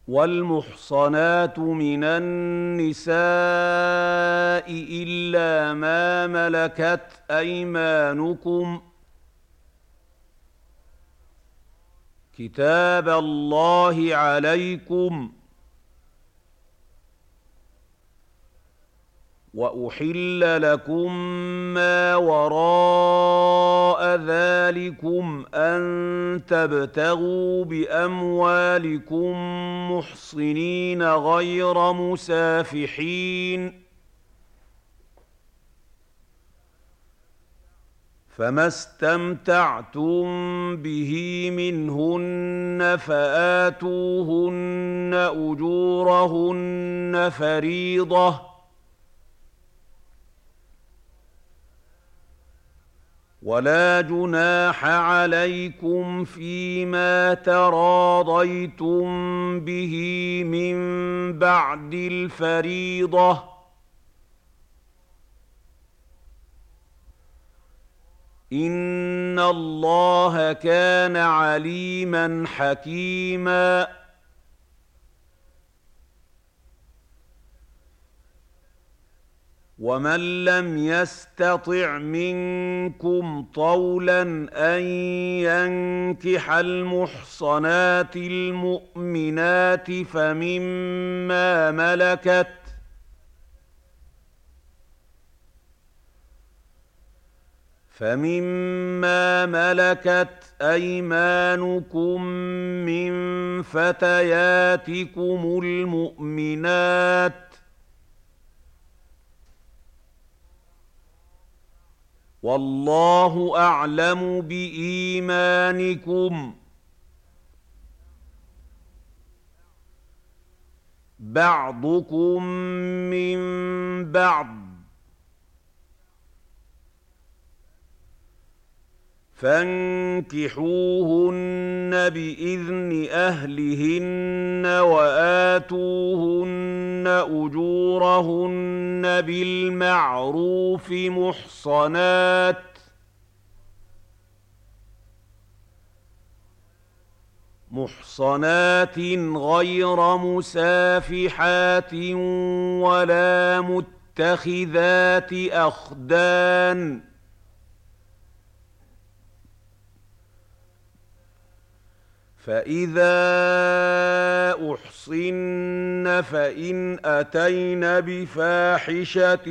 والمحصنات من النساء إلا ما ملكت أيمانكم كتاب الله عليكم. وأحل لكم ما وراء ذلكم أن تبتغوا بأموالكم محصنين غير مسافحين، فما استمتعتم به منهن فآتوهن أجورهن فريضة، ولا جناح عليكم فيما تراضيتم به من بعد الفريضة، إن الله كان عليما حكيما. ومن لم يستطع منكم طولا أن ينكح المحصنات المؤمنات فمما ملكت أيمانكم من فتياتكم المؤمنات، والله أعلم بإيمانكم، بعضكم من بعض، فانكحوهن بإذن أهلهن وآتوهن أجورهن بالمعروف محصنات غير مسافحات ولا متخذات أخدان، فإذا أحصن فإن أتين بفاحشة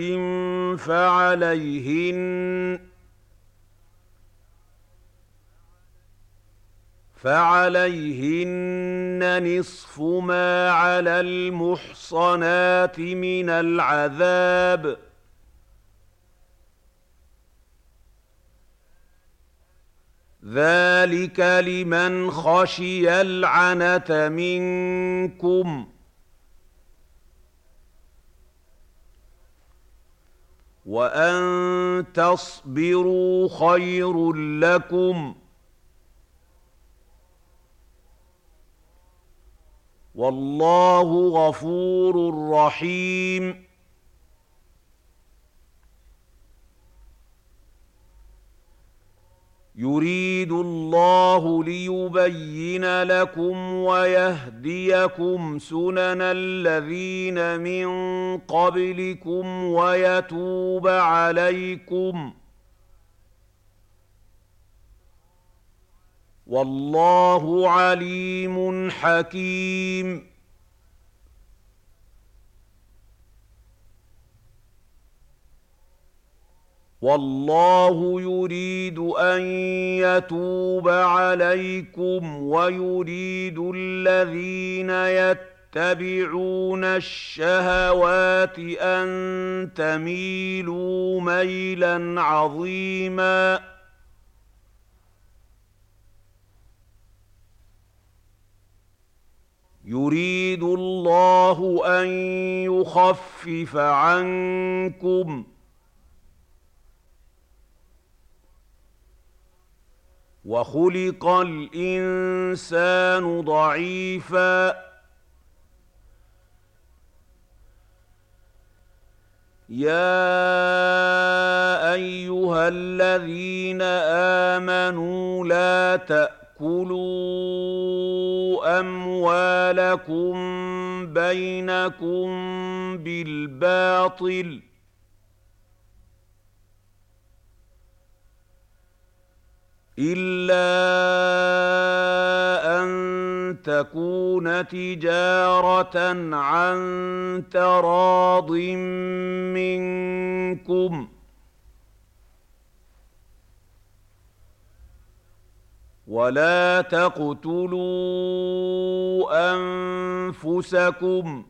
فعليهن نصف ما على المحصنات من العذاب، ذلك لمن خشي العنة منكم، وأن تصبروا خير لكم، والله غفور رحيم. يريد الله ليبين لكم ويهديكم سنن الذين من قبلكم ويتوب عليكم، والله عليم حكيم. والله يريد أن يتوب عليكم ويريد الذين يتبعون الشهوات أن تميلوا ميلا عظيما. يريد الله أن يخفف عنكم، وخلق الإنسان ضعيفا. يا أيها الذين آمنوا لا تأكلوا تأكلوا أموالكم بينكم بالباطل إلا أن تكون تجارة عن تراض منكم ولا تقتلوا أنفسكم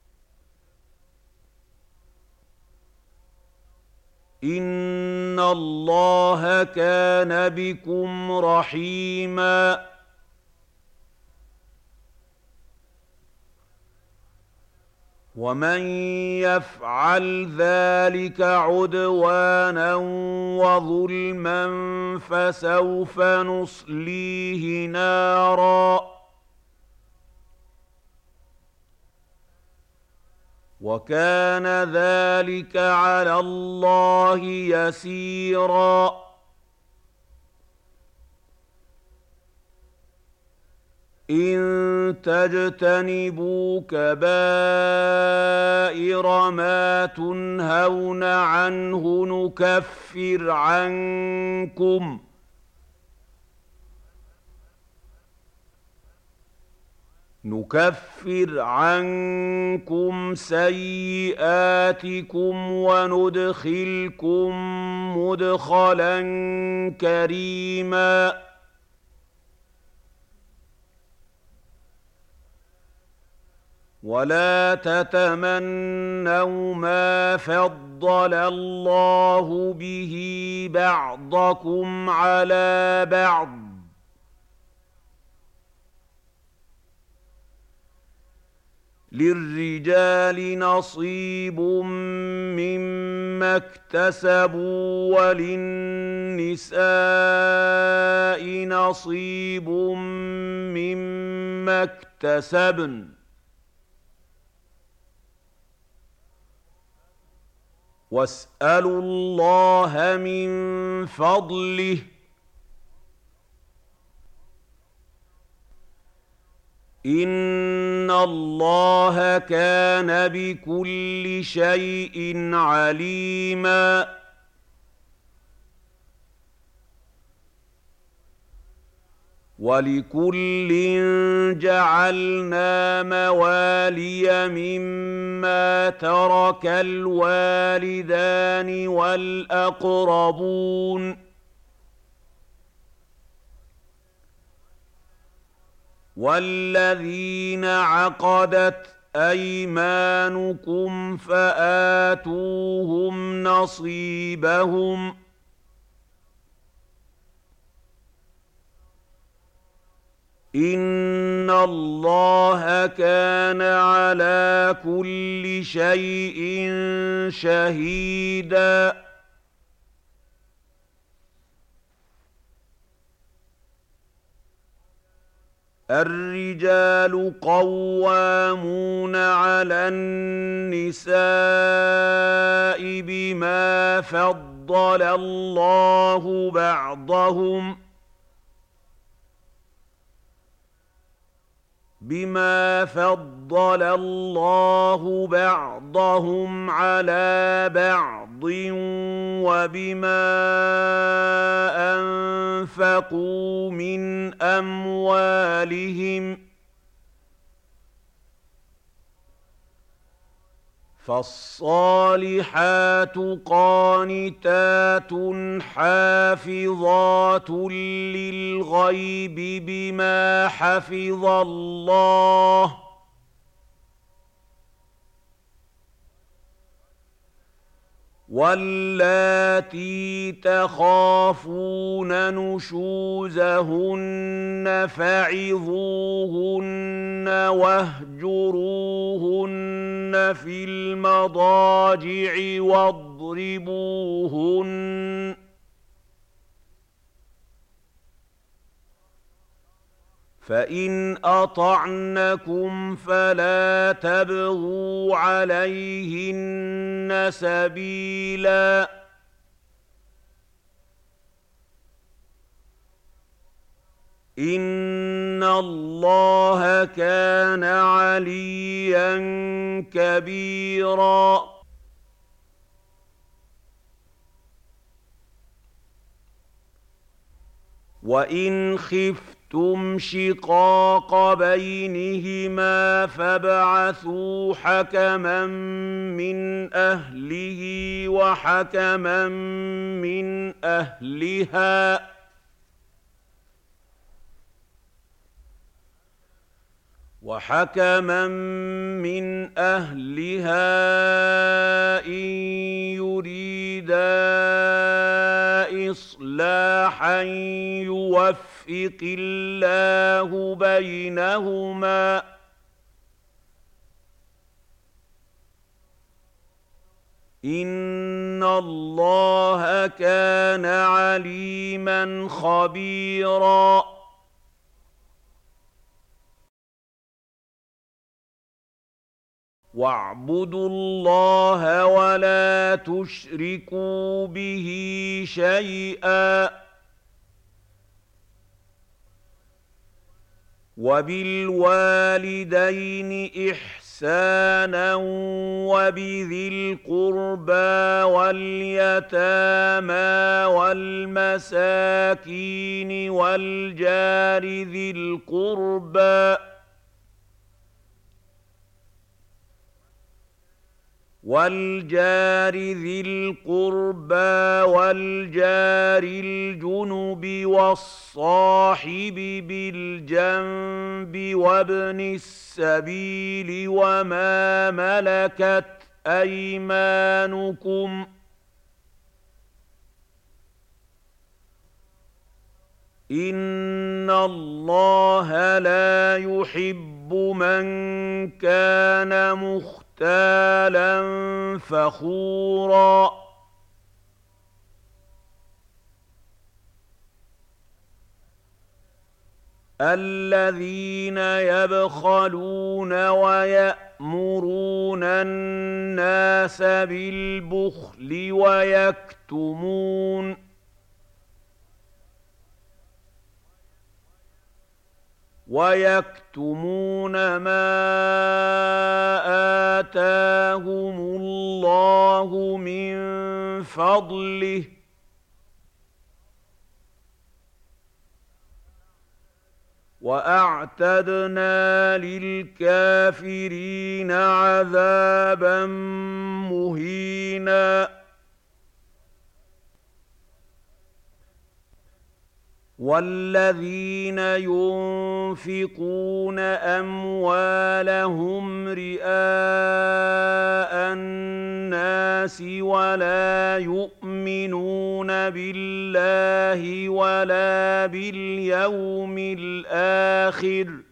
إن الله كان بكم رحيما ومن يفعل ذلك عدوانا وظلما فسوف نصليه نارا وكان ذلك على الله يسيرا إن تجتنبوا كبائر ما تنهون عنه نكفر عنكم سيئاتكم وندخلكم مدخلا كريما ولا تتمنوا ما فضل الله به بعضكم على بعض للرجال نصيب مما اكتسبوا وللنساء نصيب مما اكتسبن واسألوا الله من فضله إن الله كان بكل شيء عليما ولكل جعلنا موالي مما ترك الوالدان والأقربون والذين عقدت أيمانكم فآتوهم نصيبهم إن الله كان على كل شيء شهيدا الرجال قوامون على النساء بما فضل الله بعضهم على بعض وبما أنفقوا من أموالهم فالصالحات قانتات حافظات للغيب بما حفظ الله واللاتي تخافون نشوزهن فعظوهن واهجروهن في المضاجع واضربوهن فإن أطعنكم فلا تبغوا عليهن سبيلا إِنَّ اللَّهَ كَانَ عَلِيًّا كَبِيرًا. وَإِنْ خِفْتُمْ شِقَاقَ بَيْنِهِمَا فَابْعَثُوا حَكَمًا مِّنْ أَهْلِهِ وَحَكَمًا مِّنْ أَهْلِهَا إِن يُرِيدَا إِصْلَاحًا يُوَفِّقِ اللَّهُ بَيْنَهُمَا ۗ إِنَّ اللَّهَ كَانَ عَلِيمًا خَبِيرًا. وَاعْبُدُوا اللَّهَ وَلَا تُشْرِكُوا بِهِ شَيْئًا ۖ وَبِالْوَالِدَيْنِ إِحْسَانًا وَبِذِي الْقُرْبَىٰ وَالْيَتَامَىٰ وَالْمَسَاكِينِ وَالْجَارِ ذِي الْقُرْبَىٰ وَالْجَارِ الْجُنُبِ وَالصَّاحِبِ بِالْجَنبِ وَابْنِ السَّبِيلِ وَمَا مَلَكَتْ أَيْمَانُكُمْ ۗ إِنَّ اللَّهَ لَا يُحِبُّ مَن كَانَ مُخْتَالًا فَخُورًا. الَّذِينَ يَبْخَلُونَ وَيَأْمُرُونَ النَّاسَ بِالْبُخْلِ وَيَكْتُمُونَ مَا آتَاهُمُ اللَّهُ مِن فَضْلِهِ ۗ وَأَعْتَدْنَا لِلْكَافِرِينَ عَذَابًا مُّهِينًا. وَالَّذِينَ يُنفِقُونَ أَمْوَالَهُمْ رِئَاءَ النَّاسِ وَلَا يُؤْمِنُونَ بِاللَّهِ وَلَا بِالْيَوْمِ الْآخِرِ ۗ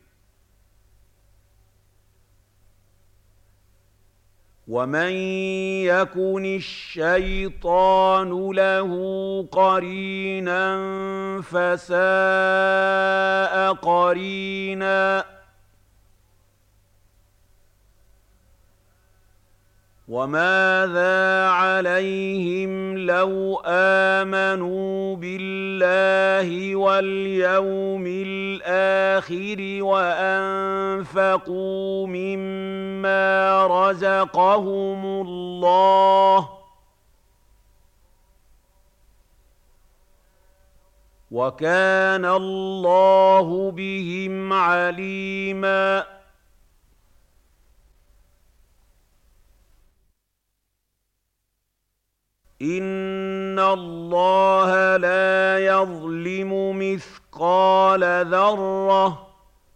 وَمَن يَكُنِ الشَّيْطَانُ لَهُ قَرِينًا فَسَاءَ قَرِينًا. وَمَاذَا عَلَيْهِمْ لَوْ آمَنُوا بِاللَّهِ وَالْيَوْمِ الْآخِرِ وَأَنفَقُوا مِمَّا رَزَقَهُمُ اللَّهُ ۗ وَكَانَ اللَّهُ بِهِمْ عَلِيمًا. إِنَّ اللَّهَ لَا يَظْلِمُ مِثْقَالَ ذَرَّةٍ ۖ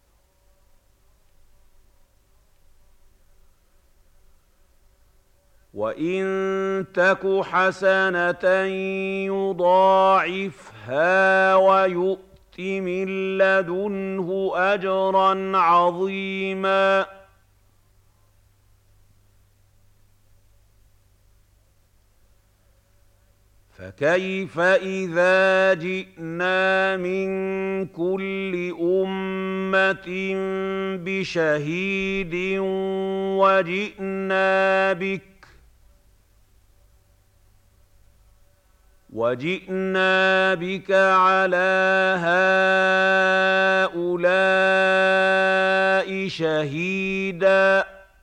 وَإِن تَكُ حَسَنَةً يُضَاعِفْهَا وَيُؤْتِ مِن لَّدُنْهُ أَجْرًا عَظِيمًا. فَكَيْفَ إِذَا جِئْنَا مِن كُلِّ أُمَّةٍ بِشَهِيدٍ وَجِئْنَا بِكَ عَلَىٰ هَٰؤُلَاءِ شَهِيدًا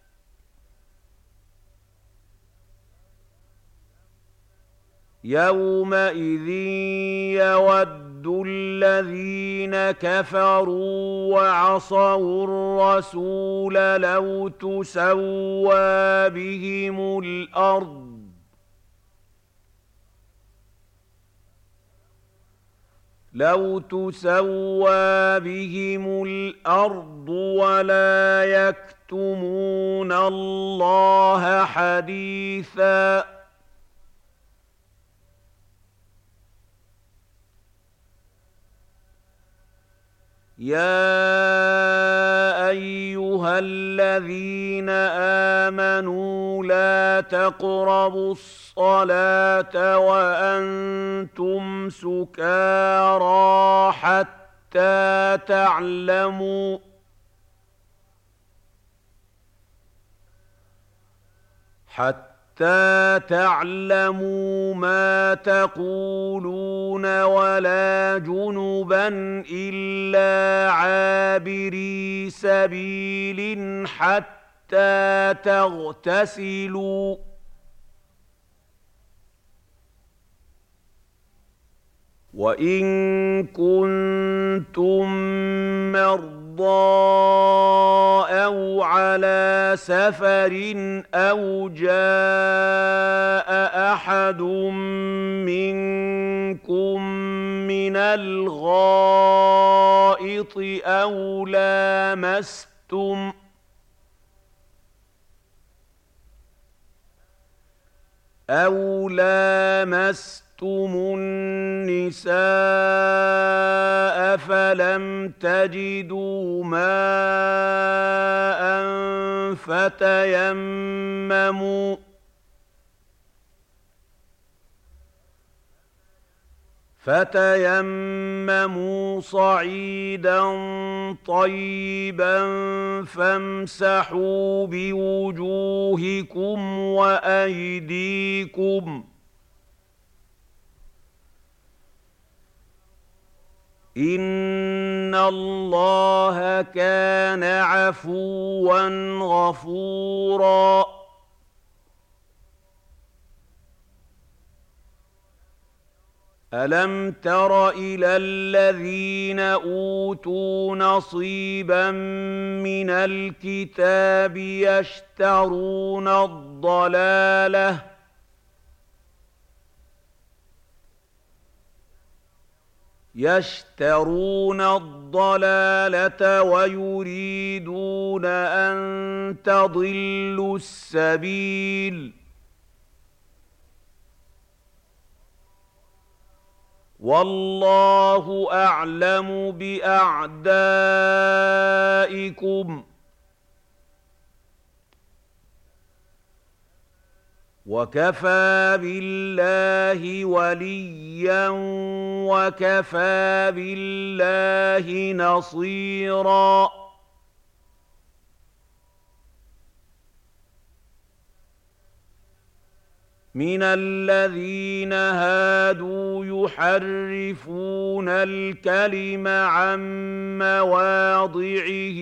يَوْمَئِذٍ يَوَدُّ الَّذِينَ كَفَرُوا وَعَصَوُا الرَّسُولَ لَوْ تُسَوَّىٰ بِهِمُ الْأَرْضُ وَلَا يَكْتُمُونَ اللَّهَ حَدِيثًا يَا أَيُّهَا الَّذِينَ آمَنُوا لَا تَقْرَبُوا الصَّلَاةَ وَأَنتُمْ سُكَارَىٰ حَتَّىٰ تَعْلَمُوا مَا تَقُولُونَ وَلَا جُنُبًا إِلَّا عَابِرِي سَبِيلٍ حَتَّىٰ تَغْتَسِلُوا ۚ وَإِن كُنتُم مَّرْضَىٰ أَوْ عَلَىٰ سَفَرٍ أَوْ جَاءَ أَحَدٌ مِّنكُم مِّنَ الْغَائِطِ أَوْ لَامَسْتُمُ النِّسَاءَ فَلَمْ تَجِدُوا مَاءً فتيمموا صَعِيدًا طَيِّبًا فَامْسَحُوا بِوُجُوهِكُمْ وَأَيْدِيكُمْ ۗ إِنَّ اللَّهَ كَانَ عَفُوًّا غَفُورًا أَلَمْ تَرَ إِلَى الَّذِينَ أُوتُوا نَصِيبًا مِّنَ الْكِتَابِ يَشْتَرُونَ الضَّلَالَةَ وَيُرِيدُونَ أَن تَضِلُّوا السَّبِيلَ ۗ وَاللَّهُ أَعْلَمُ بِأَعْدَائِكُمْ ۚ وَكَفَىٰ بِاللَّهِ وَلِيًّا وَكَفَىٰ بِاللَّهِ نَصِيرًا مِنَ الَّذِينَ هَادُوا يُحَرِّفُونَ الْكَلِمَ عَن مَّوَاضِعِهِ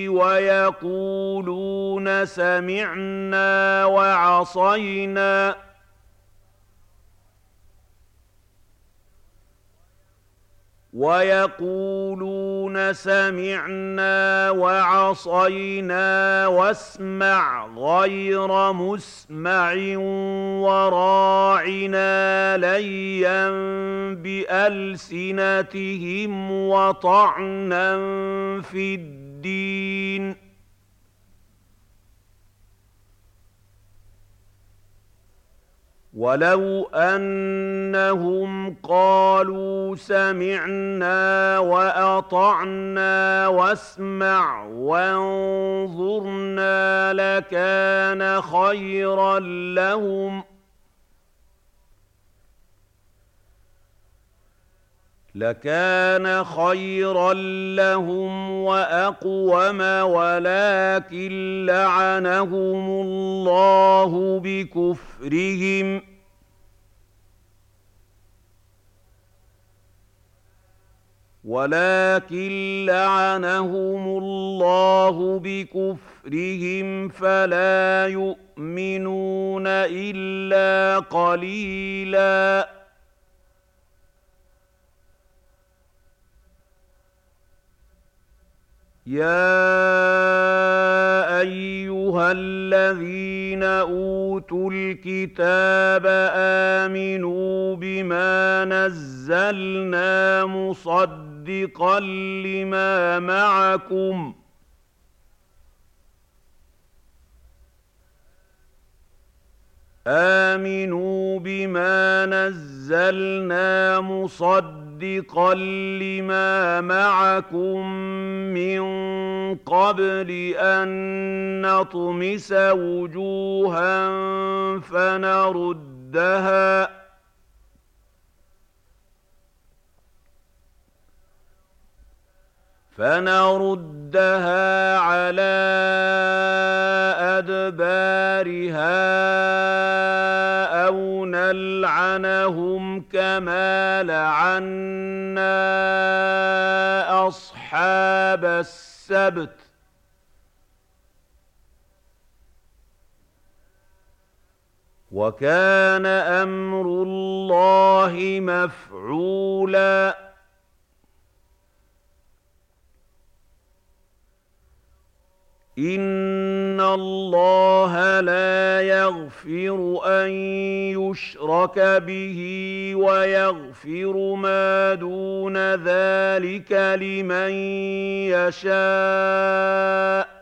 وَيَقُولُونَ سَمِعْنَا وَعَصَيْنَا وَاسْمَعْ غَيْرَ مُسْمَعٍ وَرَاعِنَا لَيًّا بِأَلْسِنَتِهِمْ وَطَعْنًا فِي الدِّينِ ۚ وَلَوْ أَنَّهُمْ قَالُوا سَمِعْنَا وَأَطَعْنَا وَاسْمَعْ وَانظُرْنَا لَكَانَ خَيْرًا لَّهُمْ وَأَقْوَمَ وَلَٰكِن لَّعَنَهُمُ اللَّهُ بِكُفْرِهِمْ ولكن لعنهم الله بكفرهم فلا يؤمنون إلا قليلا. يا أيها الذين أوتوا الكتاب آمنوا بما نزلنا مصدقا لما معكم من قبل أن نطمس وجوها فنردها على أدبارها أو نلعنهم كما لعنا أصحاب السبت وكان أمر الله مفعولا. إن الله لا يغفر أن يشرك به ويغفر ما دون ذلك لمن يشاء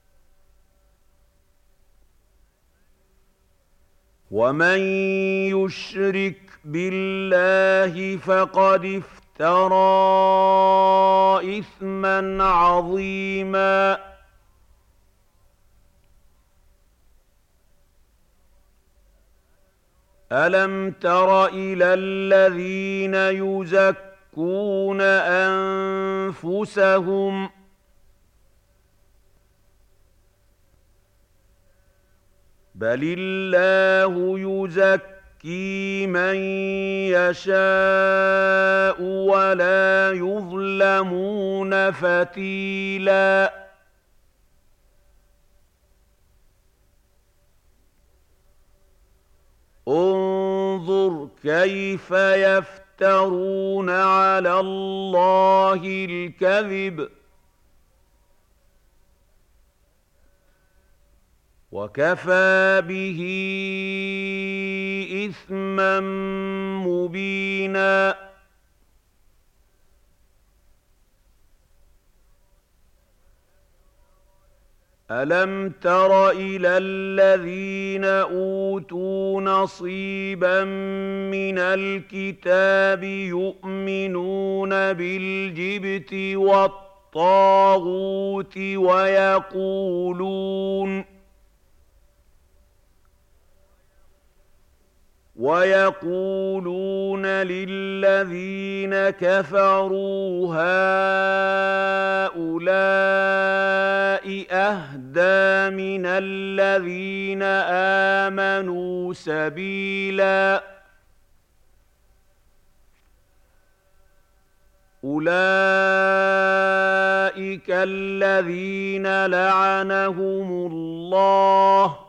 ومن يشرك بالله فقد افترى إثما عظيما. ألم تر إلى الذين يزكون أنفسهم بل الله يزكي من يشاء ولا يظلمون فتيلا. انظر كيف يفترون على الله الكذب وكفى به إثما مبينا. ألم تر إلى الذين أوتوا نصيبا من الكتاب يؤمنون بالجبت والطاغوت ويقولون للذين كفروا هؤلاء أهدى من الذين آمنوا سبيلا. أولئك الذين لعنهم الله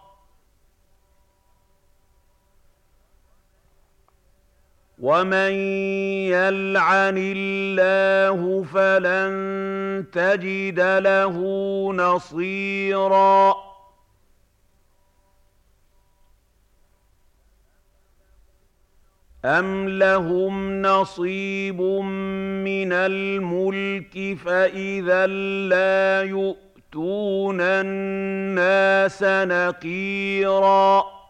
ومن يلعن الله فلن تجد له نصيرا. أم لهم نصيب من الملك فإذا لا يؤتون الناس نقيرا.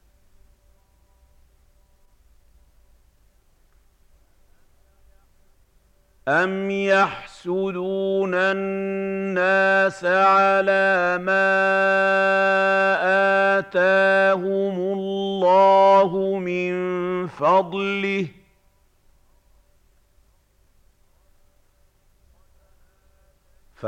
أم يحسدون الناس على ما آتاهم الله من فضله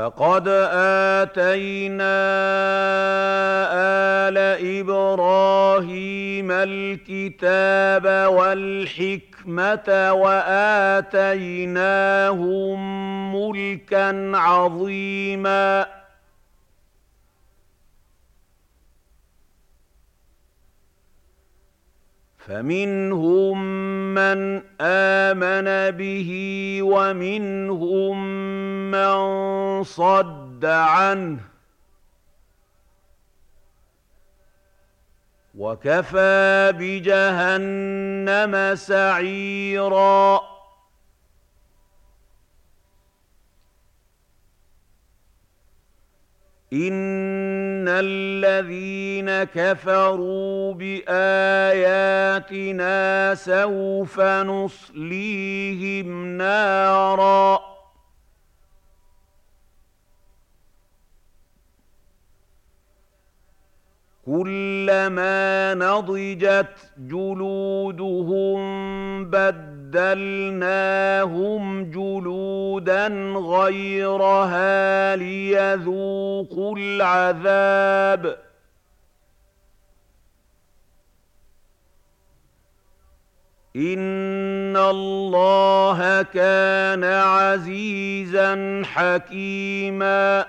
فقد آتينا آل إبراهيم إِبْرَاهِيمَ الْكِتَابَ وَالْحِكْمَةَ وَآتَيْنَاهُم مُّلْكًا عَظِيمًا فَمِنْهُم مَّنْ آمَنَ بِهِ وَمِنْهُم مَّن صَدَّ عَنْهُ ۚ وَكَفَىٰ بِجَهَنَّمَ سَعِيرًا إِنَّ الَّذِينَ كَفَرُوا بِآيَاتِنَا سَوْفَ نُصْلِيهِمْ نَارًا كُلَّمَا نَضِجَتْ جُلُودُهُم بَدَّلْنَاهُمْ جُلُودًا غَيْرَهَا لِيَذُوقُوا الْعَذَابَ ۗ إِنَّ اللَّهَ كَانَ عَزِيزًا حَكِيمًا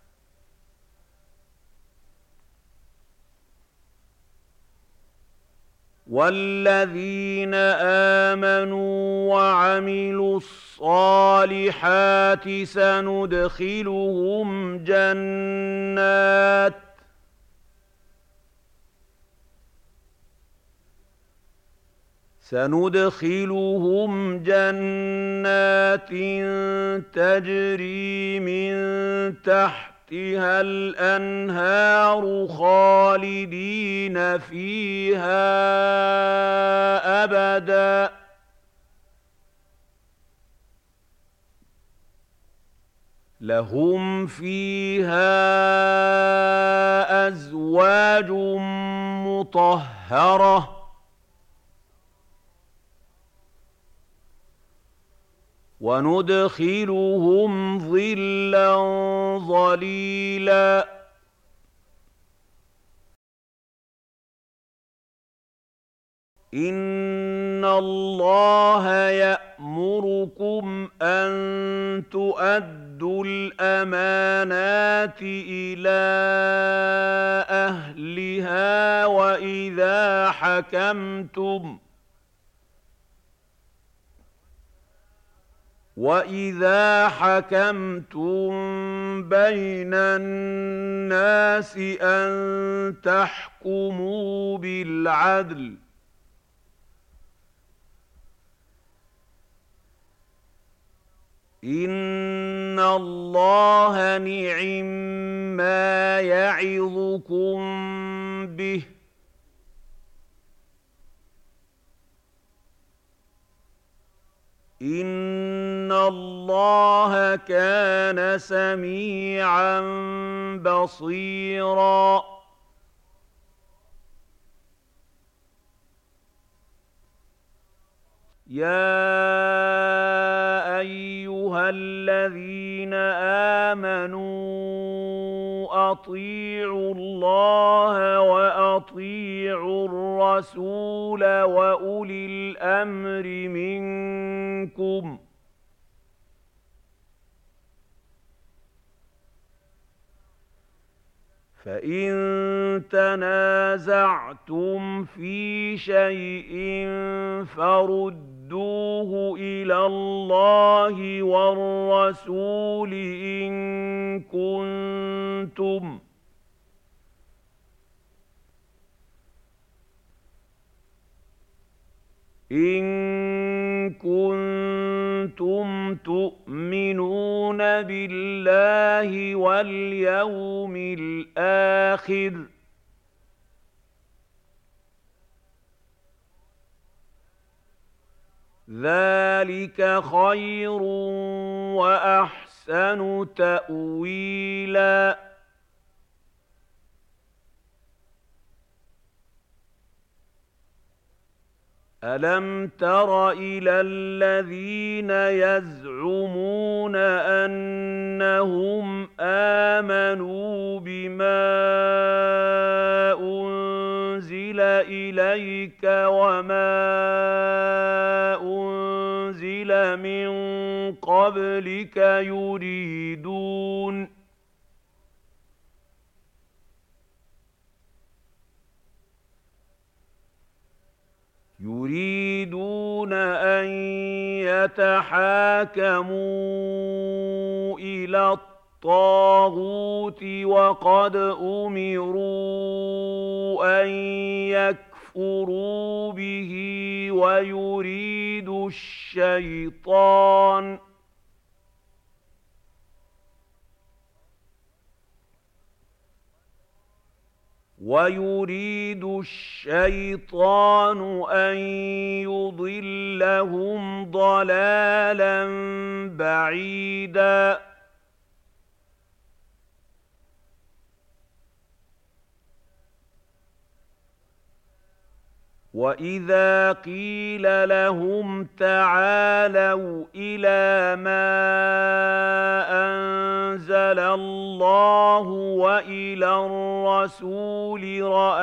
وَالَّذِينَ آمَنُوا وَعَمِلُوا الصَّالِحَاتِ سندخلهم جنات تجري من تحتها الأنهار خالدين فيها أبدا لهم فيها أزواج مطهرة وندخلهم ظلا ظليلا إن الله يأمركم أن تؤدوا الأمانات إلى أهلها وإذا حكمتم بين الناس أن تحكموا بالعدل إن الله نعما يعظكم به إن الله كان سميعا بصيرا يا أيها الذين آمنوا أطيعوا الله وأطيعوا الرسول وأولي الأمر منكم فإن تنازعتم في شيء فردوه إلى الله والرسول إن كنتم تؤمنون بالله واليوم الآخر ذلك خير وأحسن تأويلا ألم تر إلى الذين يزعمون أنهم آمنوا بما أنزل إليك وما أنزل من قبلك يريدون أن يتحاكموا إلى الطاغوت وقد أمروا أن يكفروا به ويريد الشيطان أن يضلهم ضلالا بعيدا وإذا قيل لهم تعالوا إلى ما أنزل الله وإلى الرسول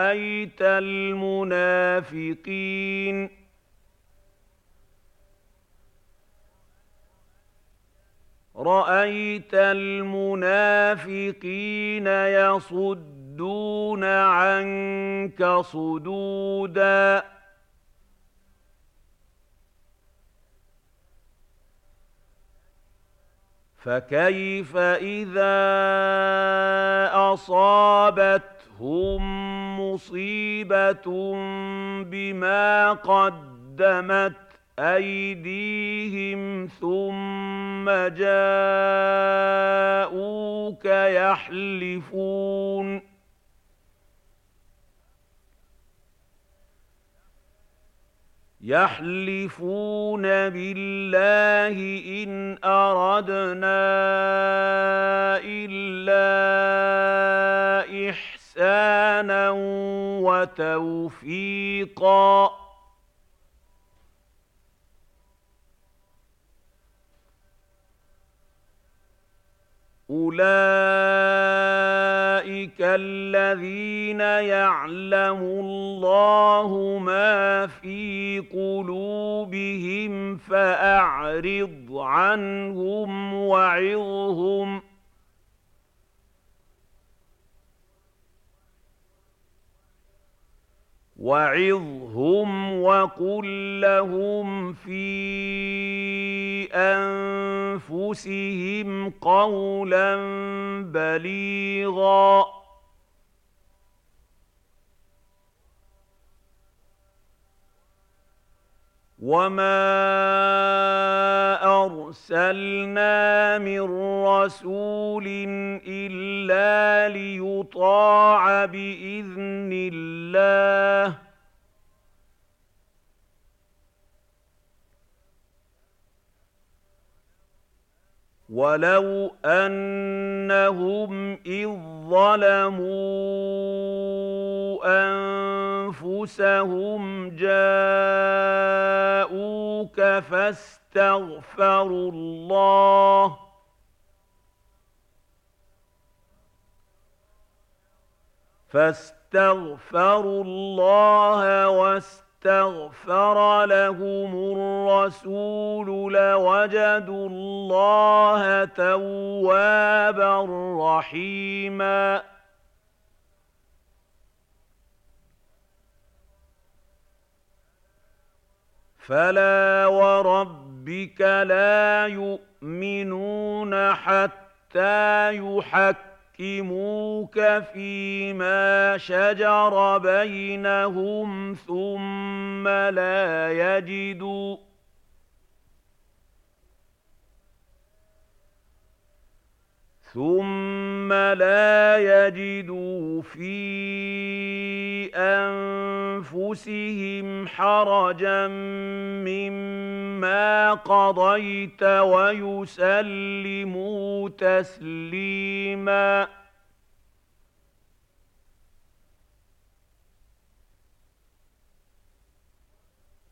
رأيت المنافقين يصدون عنك صدودا فكيف إذا أصابتهم مصيبة بما قدمت أيديهم ثم جاءوك يحلفون بالله إن أردنا إلا إحسانا وتوفيقا أولئك الذين يعلم الله ما في قلوبهم فأعرض عنهم وعظهم وقل لهم في أنفسهم قولا بليغا وما أرسلنا من رسول إلا ليطاع بإذن الله ولو أنهم إذ ظلموا أنفسهم جاءوك فاستغفروا الله واستغفر لهم الرسول لوجدوا الله توابا رحيما فلا وربك لا يؤمنون حتى يحكموك فيما شجر بينهم ثم لا يجدوا في أنفسهم حرجا مما قضيت ويسلموا تسليما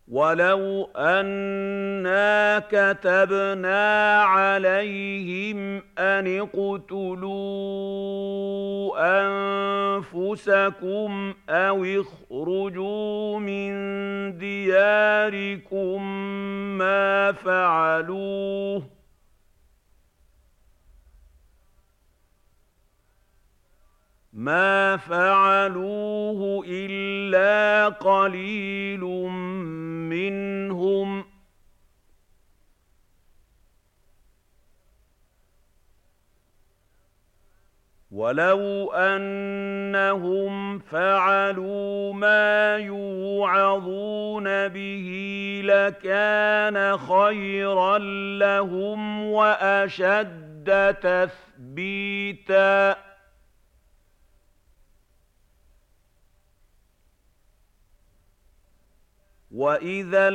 ولو أنا كتبنا عليهم أن اقتلوا أنفسكم أو اخرجوا من دياركم ما فعلوه إلا قليل منهم ولو أنهم فعلوا ما يوعظون به لكان خيرا لهم وأشد تثبيتا وإذا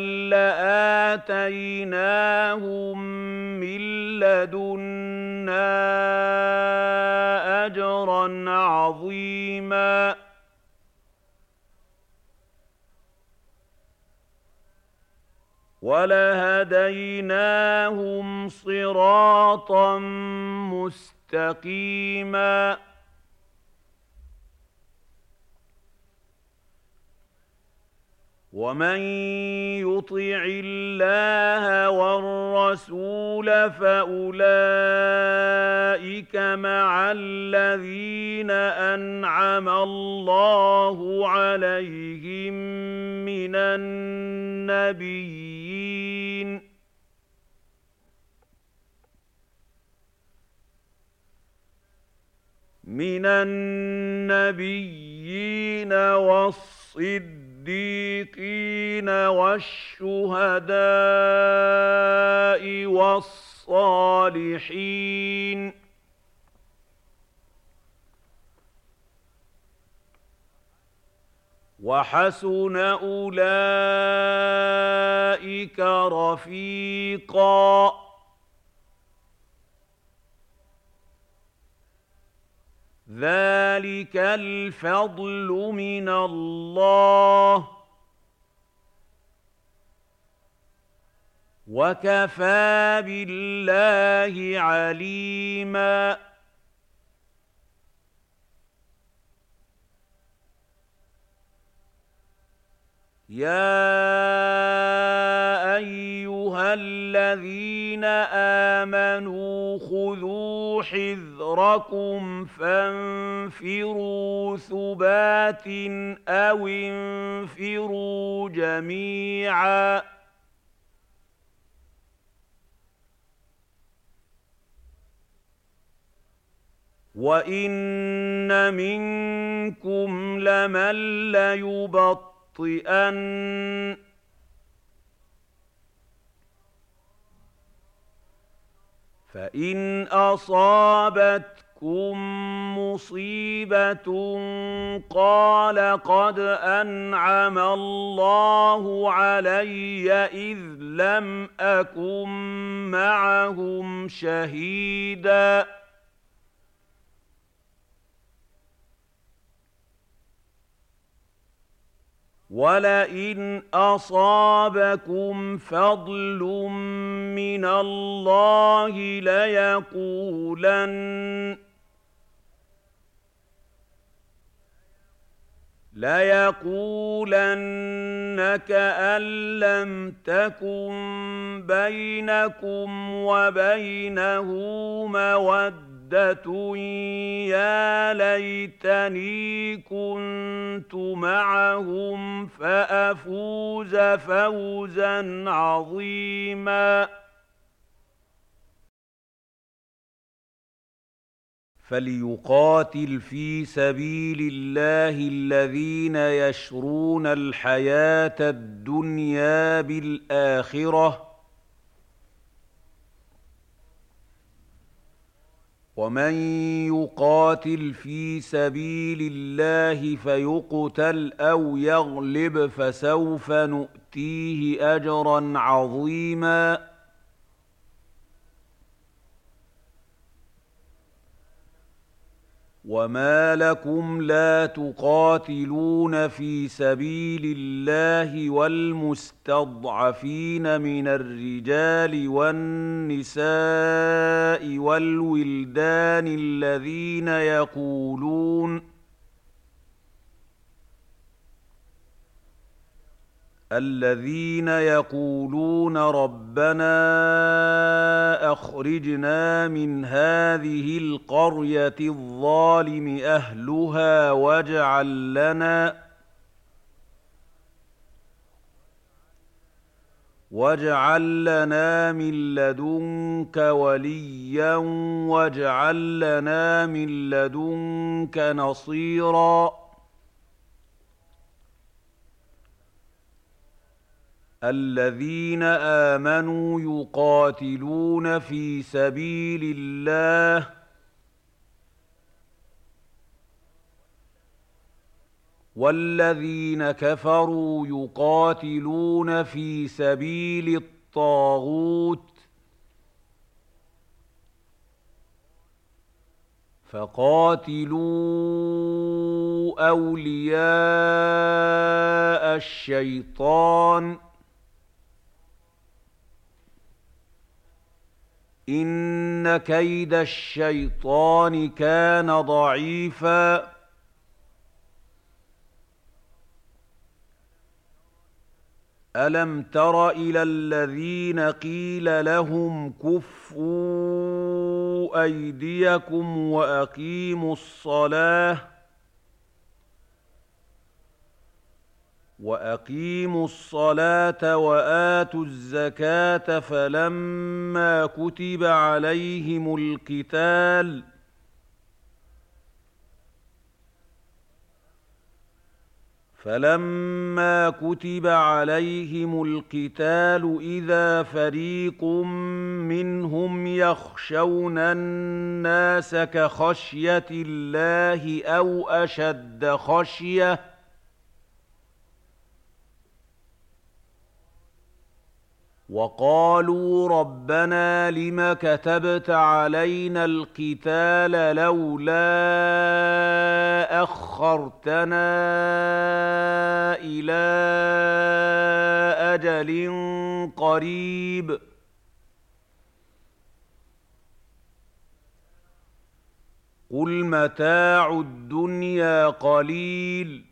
لآتيناهم من لدنا أجرا عظيما ولهديناهم صراطا مستقيما ومن يطع الله والرسول فأولئك مع الذين أنعم الله عليهم من النبيين والصديقين والشهداء والصالحين وحسن أولئك رفيقا ذلك الفضل من الله وكفى بالله عليما يا أيها الذين آمنوا خذوا حذركم فانفروا ثبات أو انفروا جميعا وإن منكم لمن ليبطئن فإن أصابتكم مصيبة قال قد أنعم الله علي إذ لم أكن معهم شهيدا ولئن أصابكم فضل من الله ليقولن كأن لم تكن بينكم وبينه مودة يا ليتني كنت معهم فأفوز فوزا عظيما فليقاتل في سبيل الله الذين يشرون الحياة الدنيا بالآخرة ومن يقاتل في سبيل الله فيقتل أو يغلب فسوف نؤتيه أجرا عظيما وما لكم لا تقاتلون في سبيل الله والمستضعفين من الرجال والنساء والولدان الذين يقولون ربنا أخرجنا من هذه القرية الظالم أهلها واجعل لنا من لدنك وليا واجعل لنا من لدنك نصيرا الذين آمنوا يقاتلون في سبيل الله والذين كفروا يقاتلون في سبيل الطاغوت فقاتلوا أولياء الشيطان إن كيد الشيطان كان ضعيفا ألم تر إلى الذين قيل لهم كفوا أيديكم وأقيموا الصلاة وآتوا الزكاة فلما كتب عليهم القتال إذا فريق منهم يخشون الناس كخشية الله أو أشد خشية وقالوا ربنا لم كتبت علينا القتال لولا أخرتنا إلى أجل قريب قل متاع الدنيا قليل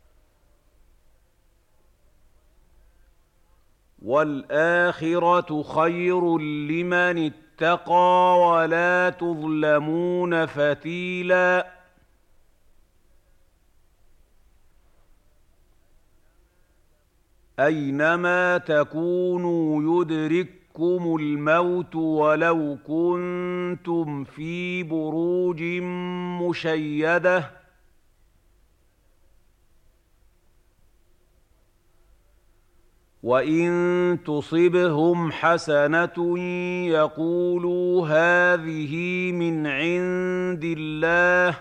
والآخرة خير لمن اتقى ولا تظلمون فتيلا أينما تكونوا يدرككم الموت ولو كنتم في بروج مشيدة وإن تصبهم حسنة يقولوا هذه من عند الله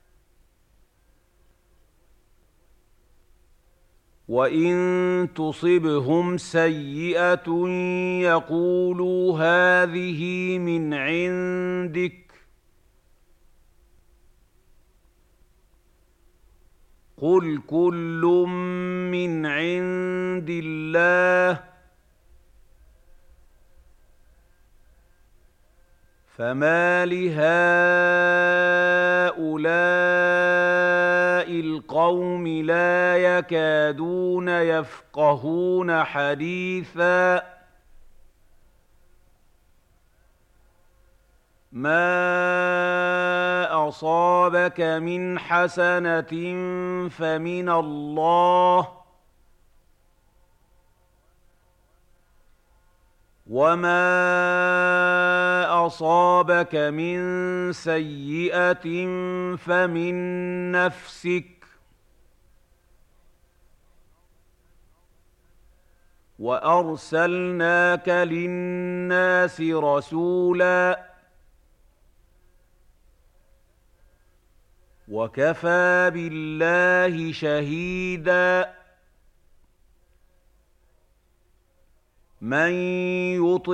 وإن تصبهم سيئة يقولوا هذه من عندك قل كل من عند الله فما لهؤلاء القوم لا يكادون يفقهون حديثا ما أصابك من حسنة فمن الله وما أصابك من سيئة فمن نفسك وأرسلناك للناس رسولا وكفى بالله شهيدا من يطع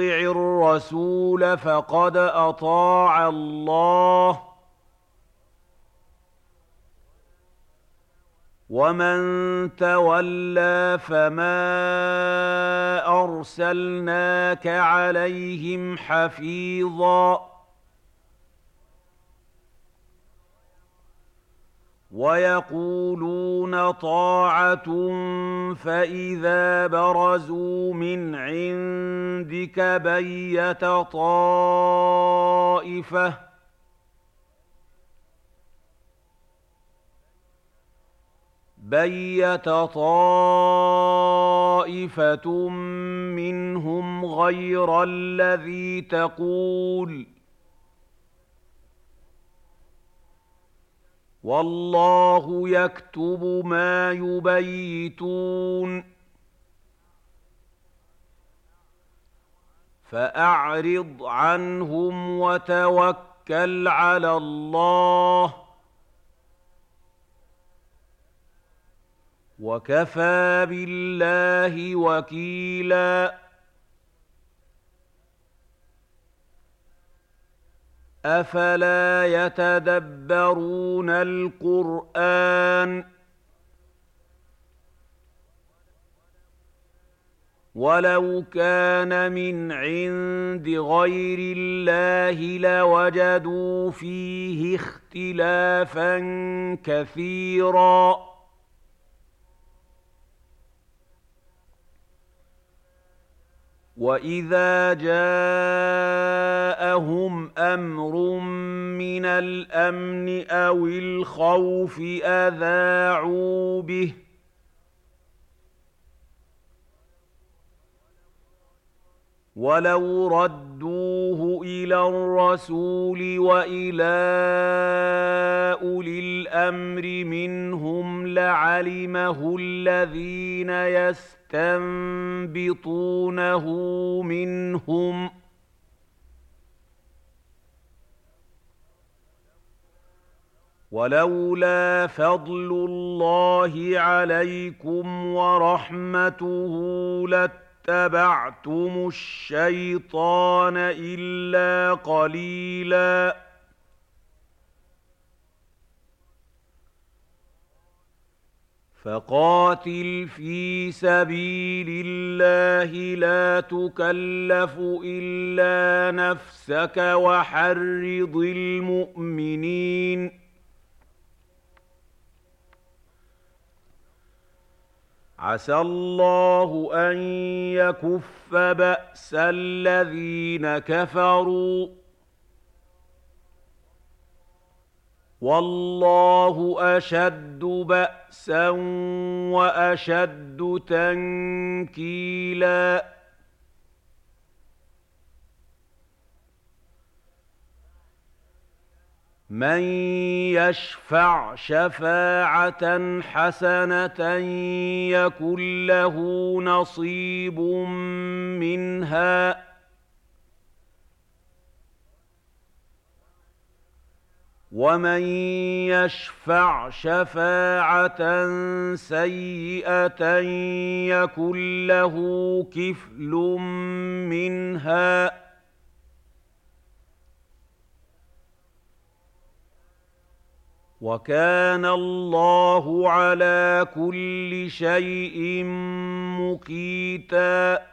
الرسول فقد أطاع الله ومن تولى فما أرسلناك عليهم حفيظا ويقولون طاعة فإذا برزوا من عندك بيت طائفة منهم غير الذي تقول والله يكتب ما يبيتون فأعرض عنهم وتوكل على الله وكفى بالله وكيلا أفلا يتدبرون القرآن ولو كان من عند غير الله لوجدوا فيه اختلافا كثيرا وإذا جاءهم أمر من الأمن أو الخوف أذاعوا به ولو ردوه إلى الرسول وإلى أولي الأمر منهم لعلمه الذين يستنبطونه منهم ولولا فضل الله عليكم ورحمته لاتبعتم الشيطان إلا قليلا فقاتل في سبيل الله لا تكلف إلا نفسك وحرض المؤمنين عسى الله أن يكف بأس الذين كفروا والله أشد بأسا وأشد تنكيلا من يشفع شفاعة حسنة يكن له نصيب منها ومن يشفع شفاعة سيئة يكن له كفل منها وكان الله على كل شيء مقيتا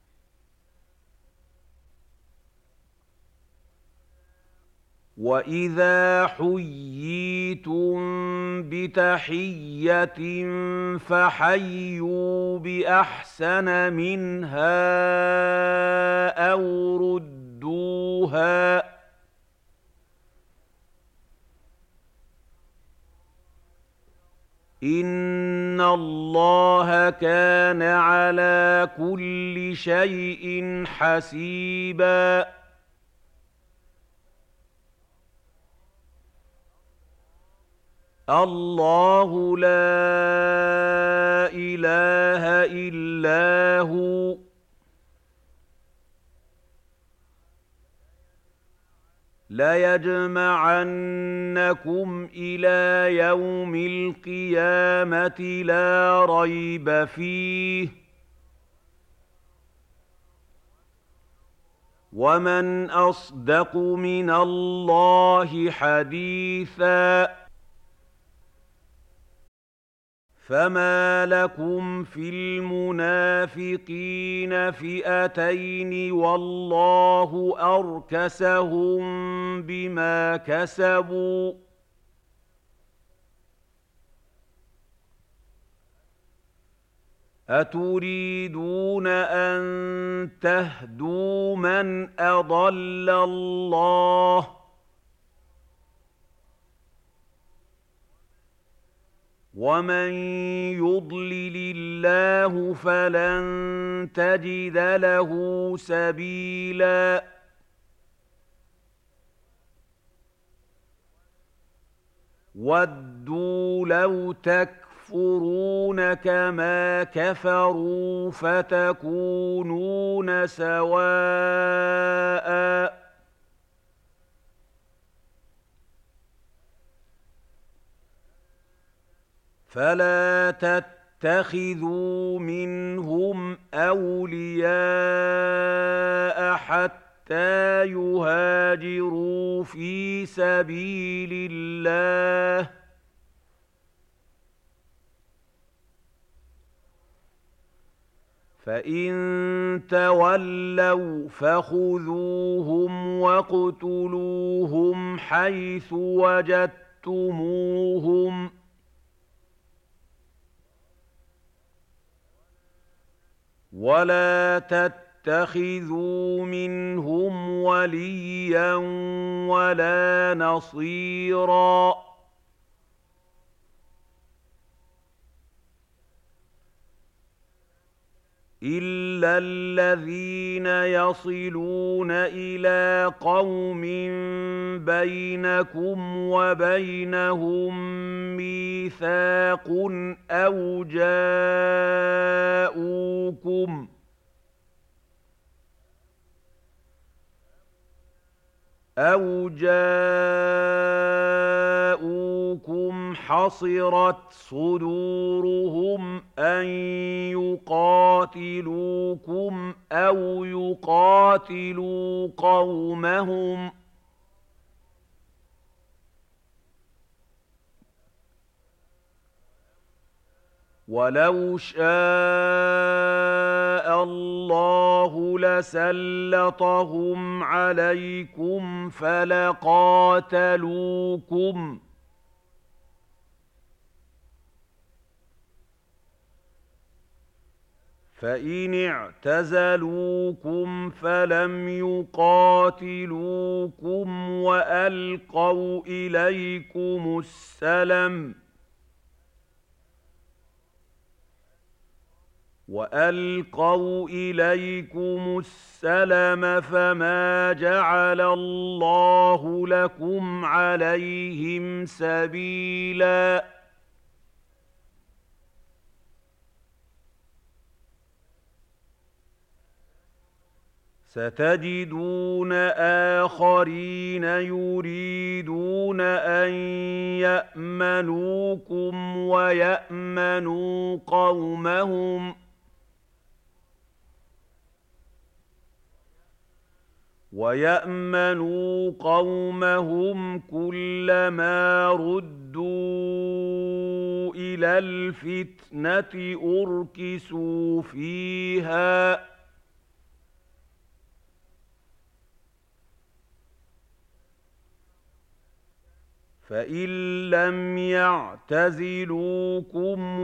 وإذا حييتم بتحية فحيوا بأحسن منها أو ردوها إن الله كان على كل شيء حسيبا الله لا إله إلا هو ليجمعنكم إلى يوم القيامة لا ريب فيه ومن أصدق من الله حديثا فما لكم في المنافقين فئتين والله أركسهم بما كسبوا أتريدون أن تهدوا من أضل الله ومن يضلل الله فلن تجد له سبيلا ودوا لو تكفرون كما كفروا فتكونون سواء فلا تتخذوا منهم أولياء حتى يهاجروا في سبيل الله فإن تولوا فخذوهم واقتلوهم حيث وجدتموهم ولا تتخذوا منهم وليا ولا نصيرا إلا الذين يصلون إلى قوم بينكم وبينهم ميثاق أو جاءوكم حصرت صدورهم أن يقاتلوكم أو يقاتلوا قومهم ولو شاء الله لسلطهم عليكم فلقاتلوكم فإن اعتزلوكم فلم يقاتلوكم وألقوا إليكم السلم فما جعل الله لكم عليهم سبيلا ستجدون آخرين يريدون أن يأمنوكم ويأمنوا قومهم كلما ردوا إلى الفتنة أركسوا فيها فإن لم يعتزلوكم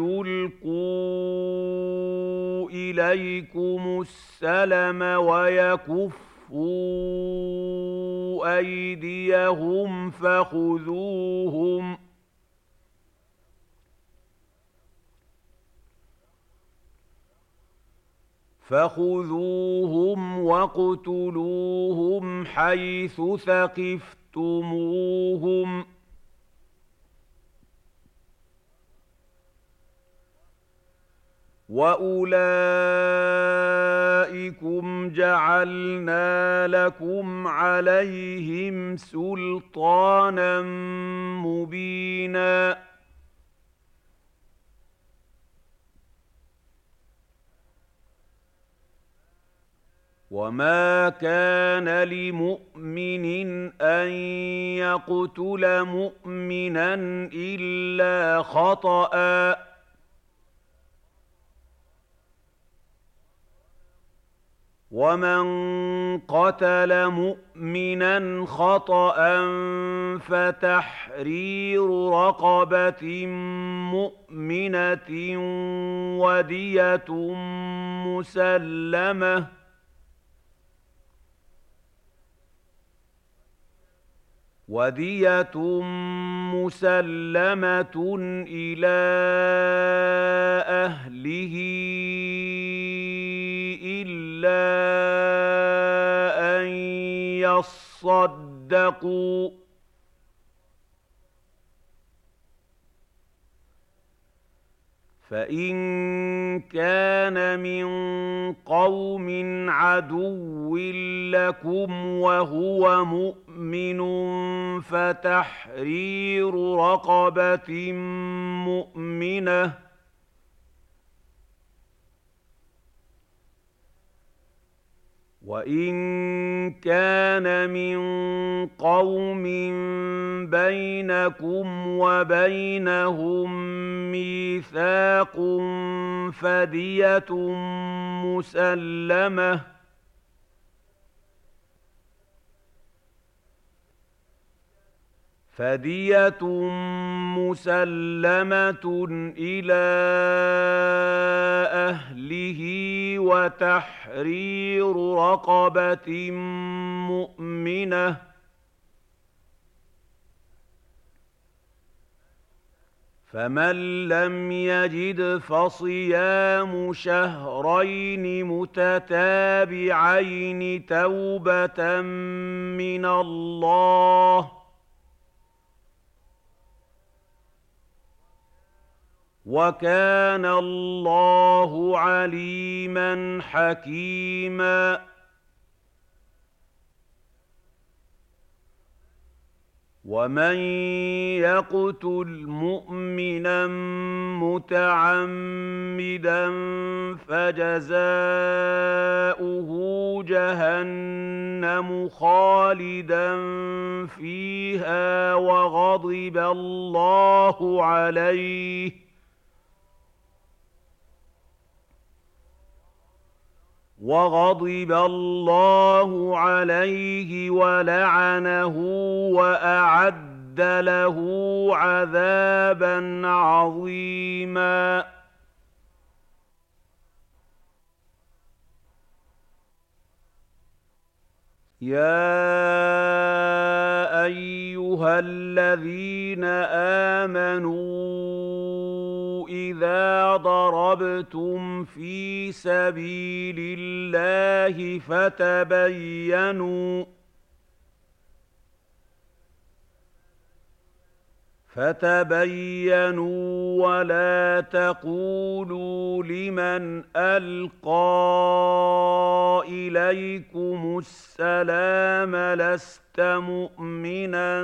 ويلقوا إليكم السلم ويكفوا أيديهم فخذوهم واقتلوهم حيث ثقفتموهم وأولئكم جعلنا لكم عليهم سلطانا مبينا وما كان لمؤمن أن يقتل مؤمنا إلا خطأ ومن قتل مؤمنا خطأ فتحرير رقبة مؤمنة ودية مسلمة إلى أهله إلا أن يصدقوا، فإن كان من قوم عدو لكم وهو مؤمن فتحرير رقبة مؤمنة، وإن كان من قوم بينكم وبينهم ميثاق فدية مسلمة إلى أهله وتحرير رقبة مؤمنة، فمن لم يجد فصيام شهرين متتابعين توبة من الله، وكان الله عليما حكيما. ومن يقتل مؤمنا متعمدا فجزاؤه جهنم خالدا فيها وغضب الله عليه ولعنه وأعد له عذابا عظيما. يا أيها الذين آمنوا إذا ضربتم في سبيل الله فتبينوا ولا تقولوا لمن ألقى إليكم السلام لست مؤمنا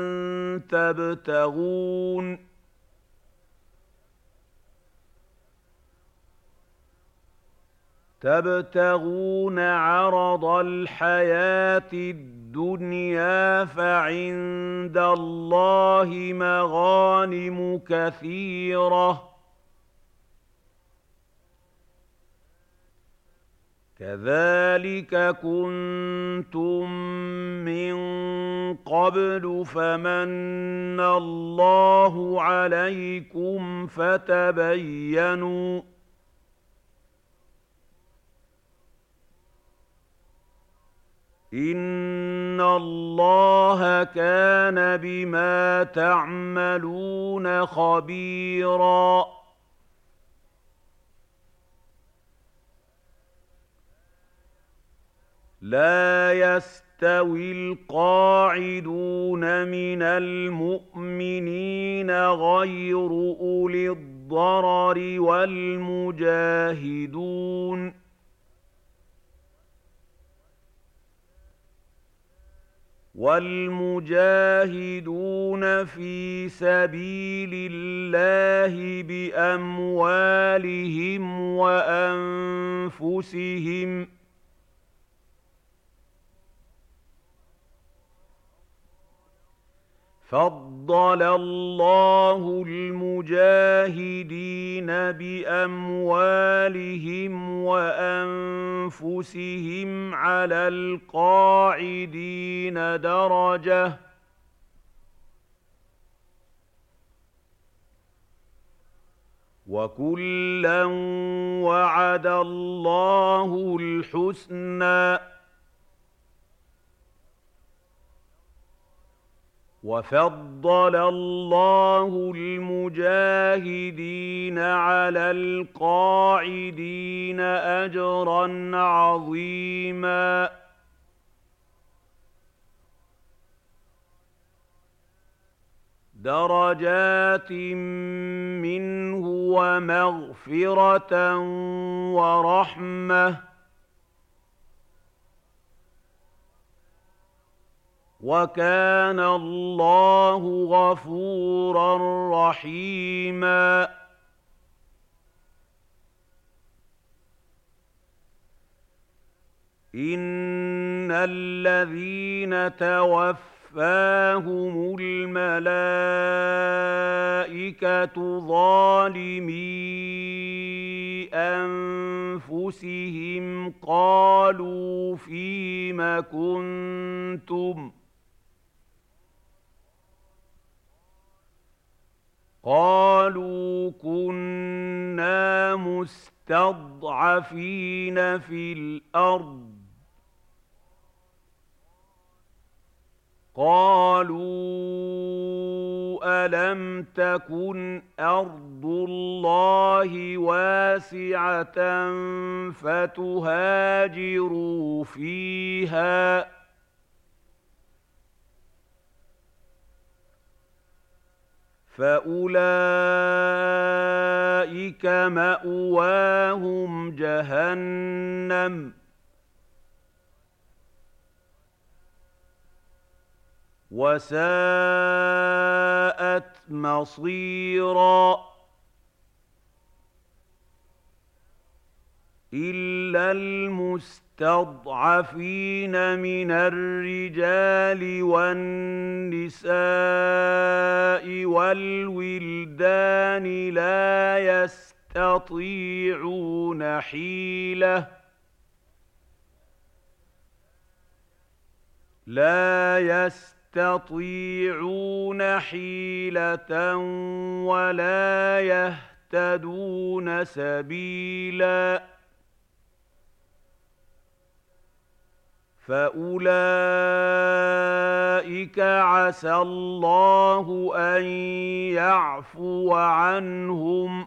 تبتغون عرض الحياة الدنيا فعند الله مغانم كثيرة، كذلك كنتم من قبل فمن الله عليكم فتبينوا، إن الله كان بما تعملون خبيرا. لا يستوي القاعدون من المؤمنين غير أولي الضرر والمجاهدون في سبيل الله بأموالهم وأنفسهم، فضل الله المجاهدين بأموالهم وأنفسهم على القاعدين درجة وكلا وعد الله الحسنى وفضل الله المجاهدين على القاعدين أجرا عظيما درجات منه ومغفرة ورحمة وكان الله غفورا رحيما إن الذين توفاهم الملائكة ظالمي أنفسهم قالوا فيم كنتم قالوا كنا مستضعفين في الأرض قالوا ألم تكن أرض الله واسعة فتهاجروا فيها فأولئك مأواهم جهنم وساءت مصيرا إلا المستضعفين من الرجال والنساء والولدان لا يستطيعون حيلة ولا يهتدون سبيلا فأولئك عسى الله أن يعفو عنهم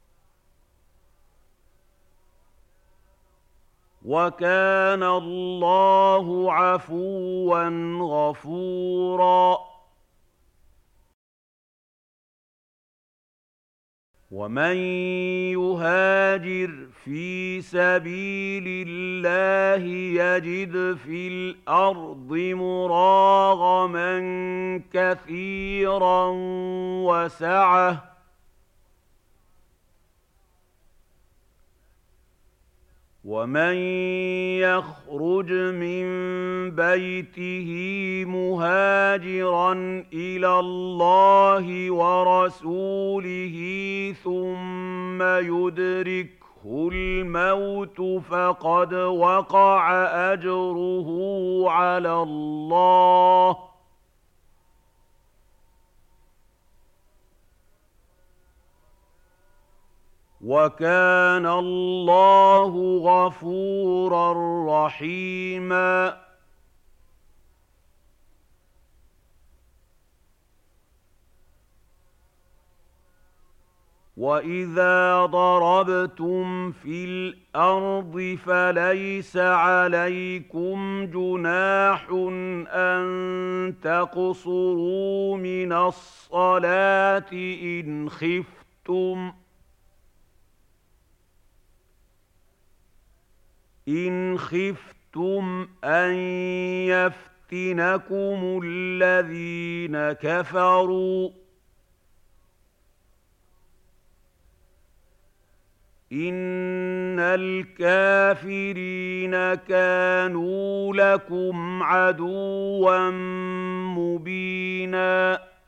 وكان الله عفوا غفورا ومن يهاجر في سبيل الله يجد في الأرض مراغما كثيرا وسعة ومن يخرج من بيته مهاجرا إلى الله ورسوله ثم يدركه الموت فقد وقع أجره على الله وكان الله غفورا رحيما وإذا ضربتم في الأرض فليس عليكم جناح أن تقصروا من الصلاة إن خفتم أن يفتنكم الذين كفروا إن الكافرين كانوا لكم عدوا مبينا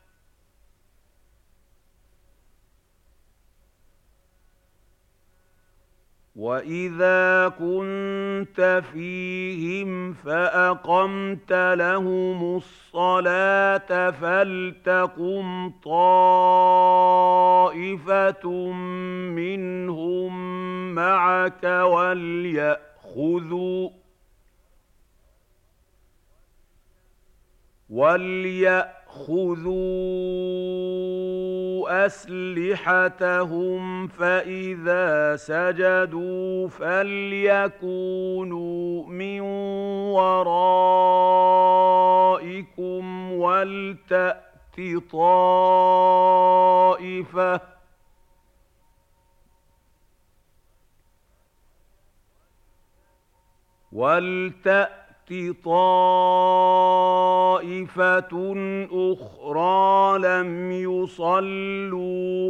وَإِذَا كُنتَ فِيهِمْ فَأَقَمْتَ لَهُمُ الصَّلَاةَ فَلْتَقُمْ طَائِفَةٌ مِّنْهُم مَّعَكَ وَلْيَأْخُذُوا أَسْلِحَتَهُمْ فَإِذَا سَجَدُوا فَلْيَكُونُوا مِن وَرَائِكُمْ وَلْتَأْتِ طَائِفَةٌ أُخْرَىٰ لَمْ يُصَلُّوا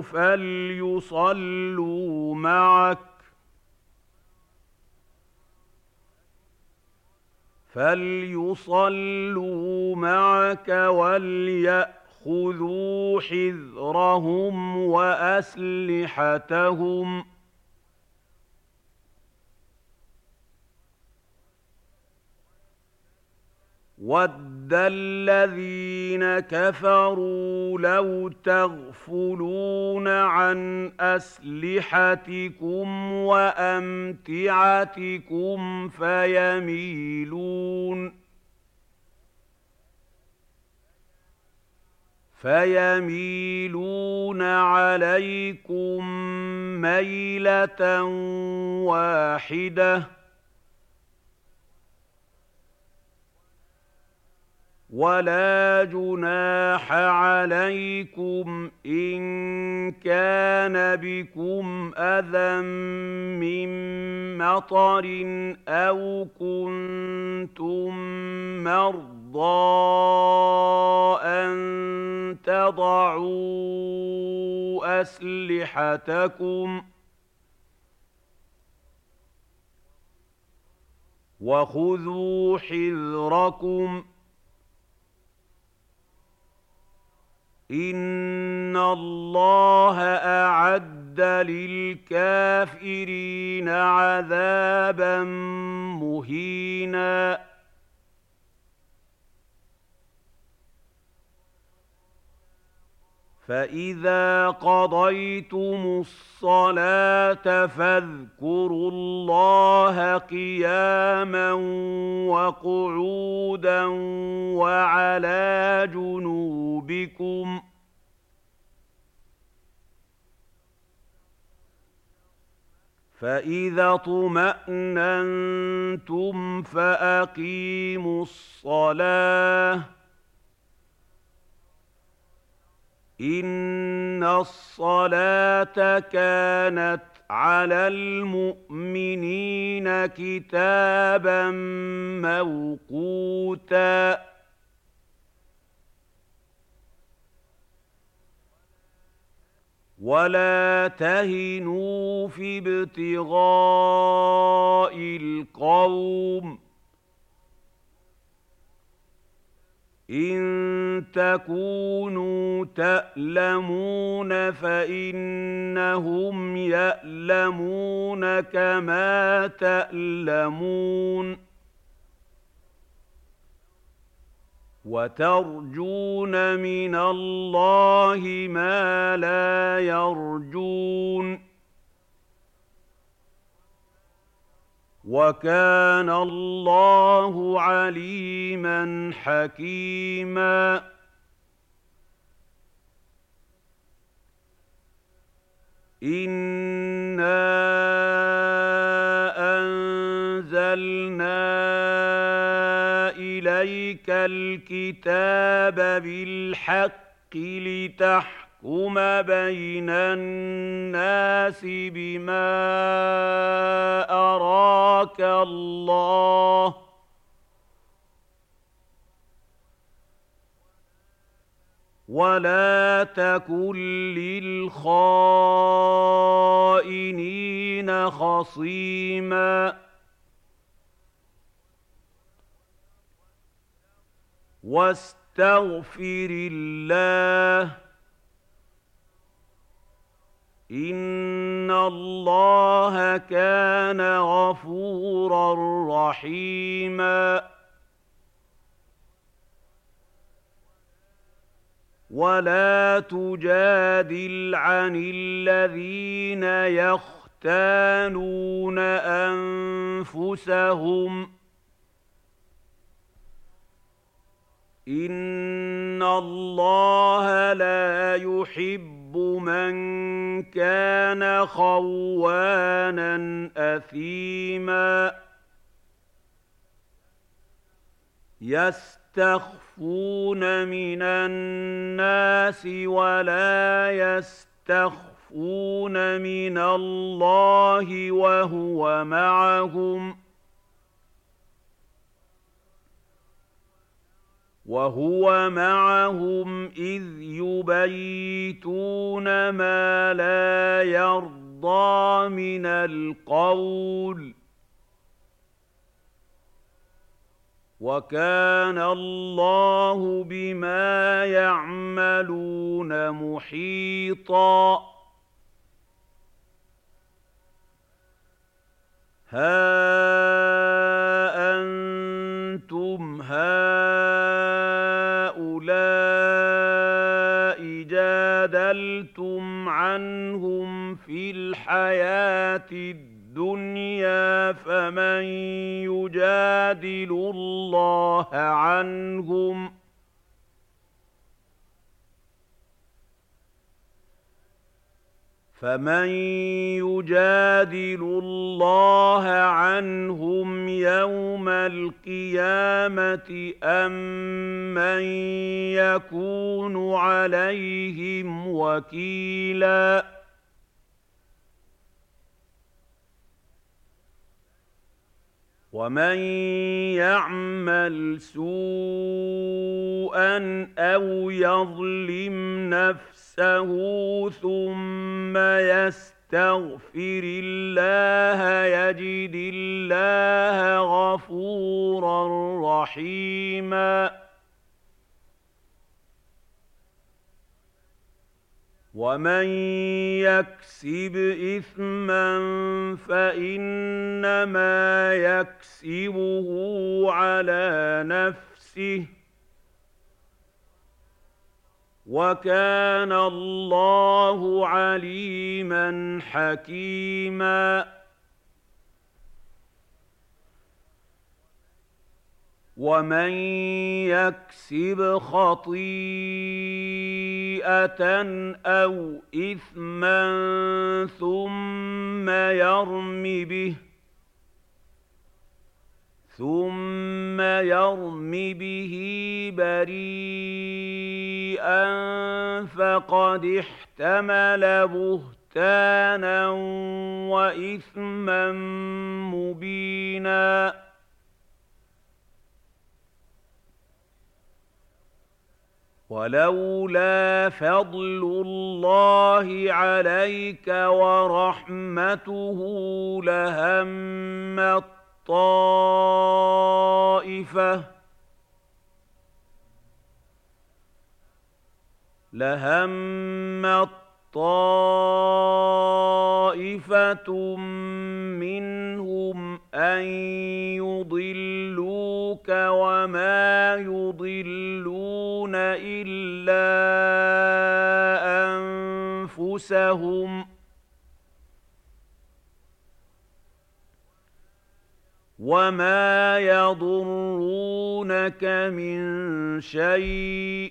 فَلْيُصَلُّوا مَعَكَ وَلْيَأْخُذُوا حِذْرَهُمْ وَأَسْلِحَتَهُمْ ۗ وَدَّ الَّذِينَ كَفَرُوا لَوْ تَغْفُلُونَ عَنْ أَسْلِحَتِكُمْ وَأَمْتِعَتِكُمْ فَيَمِيلُونَ عَلَيْكُم مَّيْلَةً وَاحِدَةً. وَلَا جُنَاحَ عَلَيْكُمْ إِن كَانَ بِكُمْ أَذًى مِّن مَّطَرٍ أَوْ كُنتُم مَّرْضَىٰ أَن تَضَعُوا أَسْلِحَتَكُمْ ۖ وَخُذُوا حِذْرَكُمْ ۗ إِنَّ اللَّهَ أَعَدَّ لِلْكَافِرِينَ عَذَابًا مُّهِينًا. فَإِذَا قَضَيْتُمُ الصَّلَاةَ فَاذْكُرُوا اللَّهَ قِيَامًا وَقُعُودًا وَعَلَىٰ جُنُوبِكُمْ ۚ فَإِذَا اطْمَأْنَنتُمْ فَأَقِيمُوا الصَّلَاةَ ۚ إِنَّ الصَّلَاةَ كَانَتْ عَلَى الْمُؤْمِنِينَ كِتَابًا مَّوْقُوتًا. وَلَا تَهِنُوا فِي ابْتِغَاءِ الْقَوْمِ ۖ إِن تَكُونُوا تَأْلَمُونَ فَإِنَّهُمْ يَأْلَمُونَ كَمَا تَأْلَمُونَ ۖ وَتَرْجُونَ مِنَ اللَّهِ مَا لَا يَرْجُونَ ۗ وَكَانَ اللَّهُ عَلِيمًا حَكِيمًا. إِنَّا أَنزَلْنَا إِلَيْكَ الْكِتَابَ بِالْحَقِّ لِتَحْكُمَ بَيْنَ النَّاسِ بِمَا أَرَاكَ اللَّهُ ۚ وَلَا تَكُن لِّلْخَائِنِينَ خَصِيمًا. وَاسْتَغْفِرِ اللَّهَ ۖ إِنَّ اللَّهَ كَانَ غَفُورًا رَّحِيمًا وَلَا تُجَادِلْ عَنِ الَّذِينَ يَخْتَانُونَ أَنفُسَهُمْ ۚ إِنَّ اللَّهَ لَا يُحِبُّ مَن كَانَ خَوَّانًا أَثِيمًا يَسْتَخْفُونَ مِنَ النَّاسِ وَلَا يَسْتَخْفُونَ مِنَ اللَّهِ وهو معهم إذ يبيتون ما لا يرضى من القول وكان الله بما يعملون محيطا ها أنتم هؤلاء جادلتم عنهم في الحياة الدنيا فمن يجادل الله عنهم يوم القيامة أم من يكون عليهم وكيلا ومن يعمل سوءا أو يظلم نفسه ثم يستغفر الله يجد الله غفورا رحيما ومن يكسب إثما فإنما يكسبه على نفسه وكان الله عليما حكيما ومن يكسب خطيئة أو إثما ثم يرم به بريئا فقد احتمل بهتانا وإثما مبينا ولولا فضل الله عليك ورحمته لهمت طائفة منهم أن يضلوك وما يضلون إلا أنفسهم وما يضرونك من شيء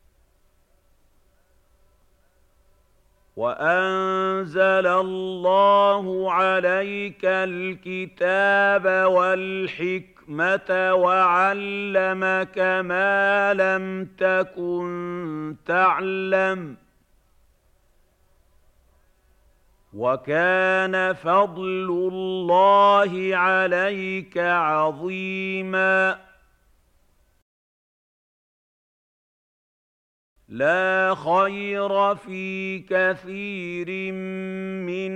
وأنزل الله عليك الكتاب والحكمة وعلمك ما لم تكن تعلم وكان فضل الله عليك عظيما لا خير في كثير من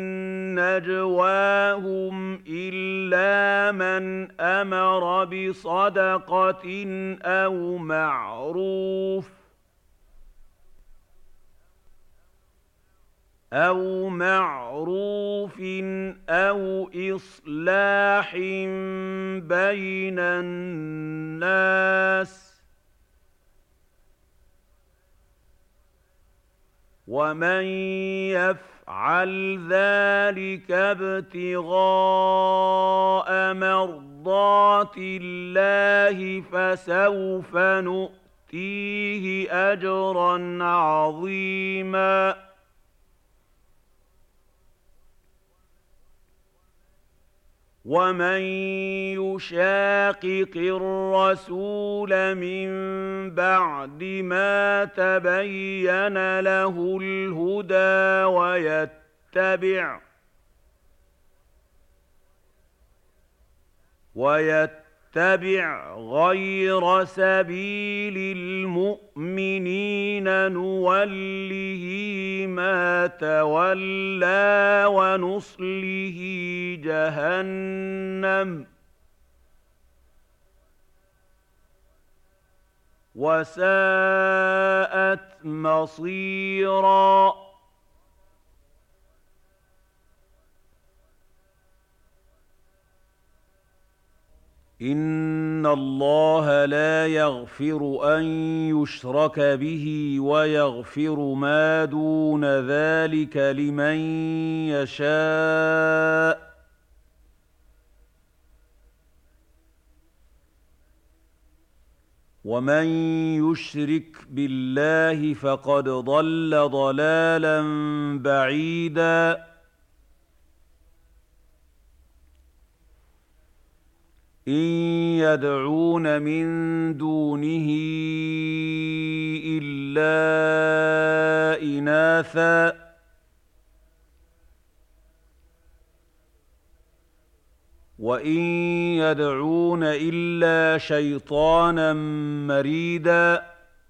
نجواهم إلا من أمر بصدقة أو معروف أَوْ مَعْرُوفٍ أَوْ إِصْلَاحٍ بَيْنَ النَّاسِ ۚ وَمَن يَفْعَلْ ذَٰلِكَ ابْتِغَاءَ مَرْضَاتِ اللَّهِ فَسَوْفَ نُؤْتِيهِ أَجْرًا عَظِيمًا. وَمَن يُشَاقِقِ الرَّسُولَ مِن بَعْدِ مَا تَبَيَّنَ لَهُ الْهُدَىٰ وَيَتَّبِعْ غَيْرَ سَبِيلِ الْمُؤْمِنِينَ نُوَلِّهِ مَا تَوَلَّىٰ وَنُصْلِهِ جَهَنَّمَ ۖ وَسَاءَتْ مَصِيرًا. إِنَّ اللَّهَ لَا يَغْفِرُ أَن يُشْرَكَ بِهِ وَيَغْفِرُ مَا دُونَ ذَٰلِكَ لِمَن يَشَاءُ ۚ وَمَن يُشْرِكْ بِاللَّهِ فَقَدْ ضَلَّ ضَلَالًا بَعِيدًا. إِن يَدْعُونَ مِن دُونِهِ إِلَّا إِنَاثًا ۖ وَإِن يَدْعُونَ إِلَّا شَيْطَانًا مَّرِيدًا.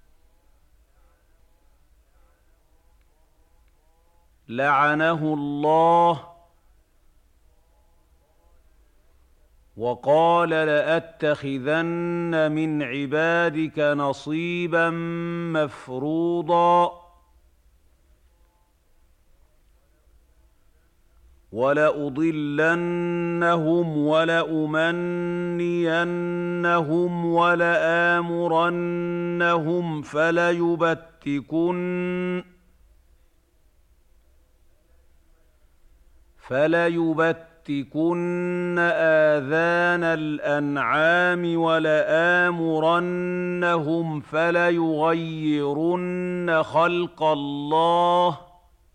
لَّعَنَهُ اللَّهُ وَقَالَ لَأَتَّخِذَنَّ مِنْ عِبَادِكَ نَصِيبًا مَّفْرُوضًا وَلَأُضِلَّنَّهُمْ وَلَأُمَنِّيَنَّهُمْ وَلَآمُرَنَّهُمْ فَلَيُبَتِّكُنَّ آذَانَ الْأَنْعَامِ وَلَآمُرَنَّهُمْ فَلَيُغَيِّرُنَّ خَلْقَ اللَّهِ ۚ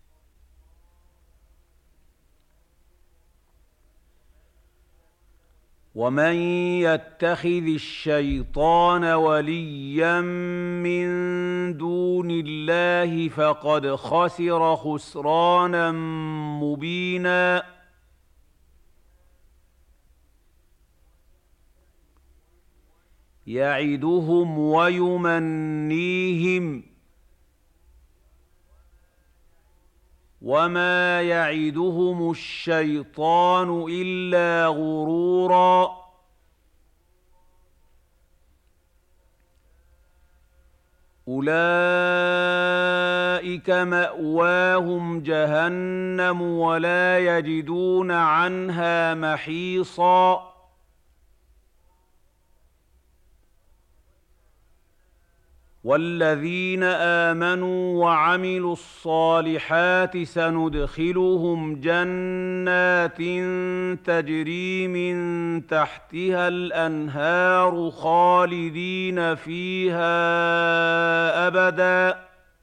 وَمَن يَتَّخِذِ الشَّيْطَانَ وَلِيًّا مِّن دُونِ اللَّهِ فَقَدْ خَسِرَ خُسْرَانًا مُّبِينًا. يَعِدُهُمْ وَيُمَنِّيهِمْ ۖ وَمَا يَعِدُهُمُ الشَّيْطَانُ إِلَّا غُرُورًا. أُولَٰئِكَ مَأْوَاهُمْ جَهَنَّمُ وَلَا يَجِدُونَ عَنْهَا مَحِيصًا. وَالَّذِينَ آمَنُوا وَعَمِلُوا الصَّالِحَاتِ سَنُدْخِلُهُمْ جَنَّاتٍ تَجْرِي مِن تَحْتِهَا الْأَنْهَارُ خَالِدِينَ فِيهَا أَبَدًا ۖ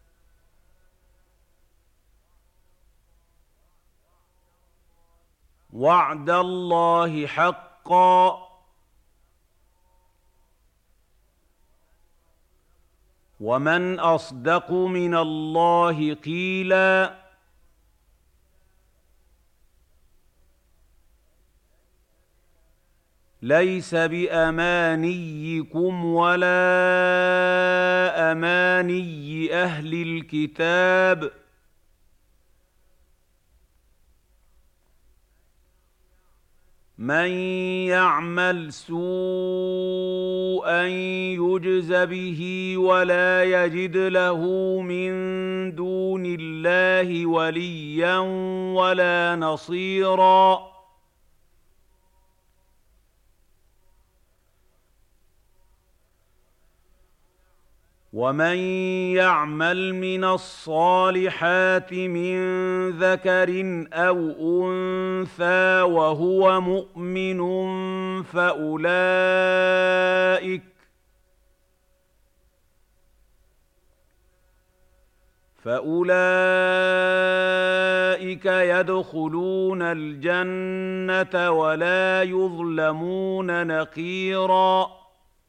وَعْدَ اللَّهِ حَقًّا ۚ وَمَنْ أَصْدَقُ مِنَ اللَّهِ قِيلًا. لَيْسَ بِأَمَانِيِّكُمْ وَلَا أَمَانِيِّ أَهْلِ الْكِتَابِ ۗ من يعمل سوءا يجز به ولا يجد له من دون الله وليا ولا نصيرا ومن يعمل من الصالحات من ذكر أو أنثى وهو مؤمن فأولئك يدخلون الجنة ولا يظلمون نقيراً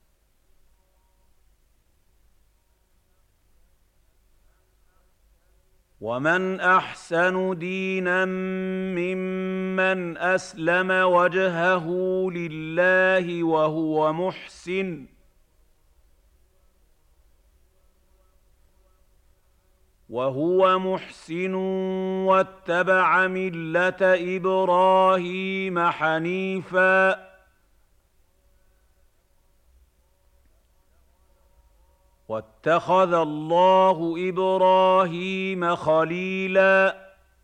ومن أحسن دينا ممن أسلم وجهه لله وهو محسن واتبع ملة إبراهيم حنيفاً واتخذ الله إبراهيم خليلا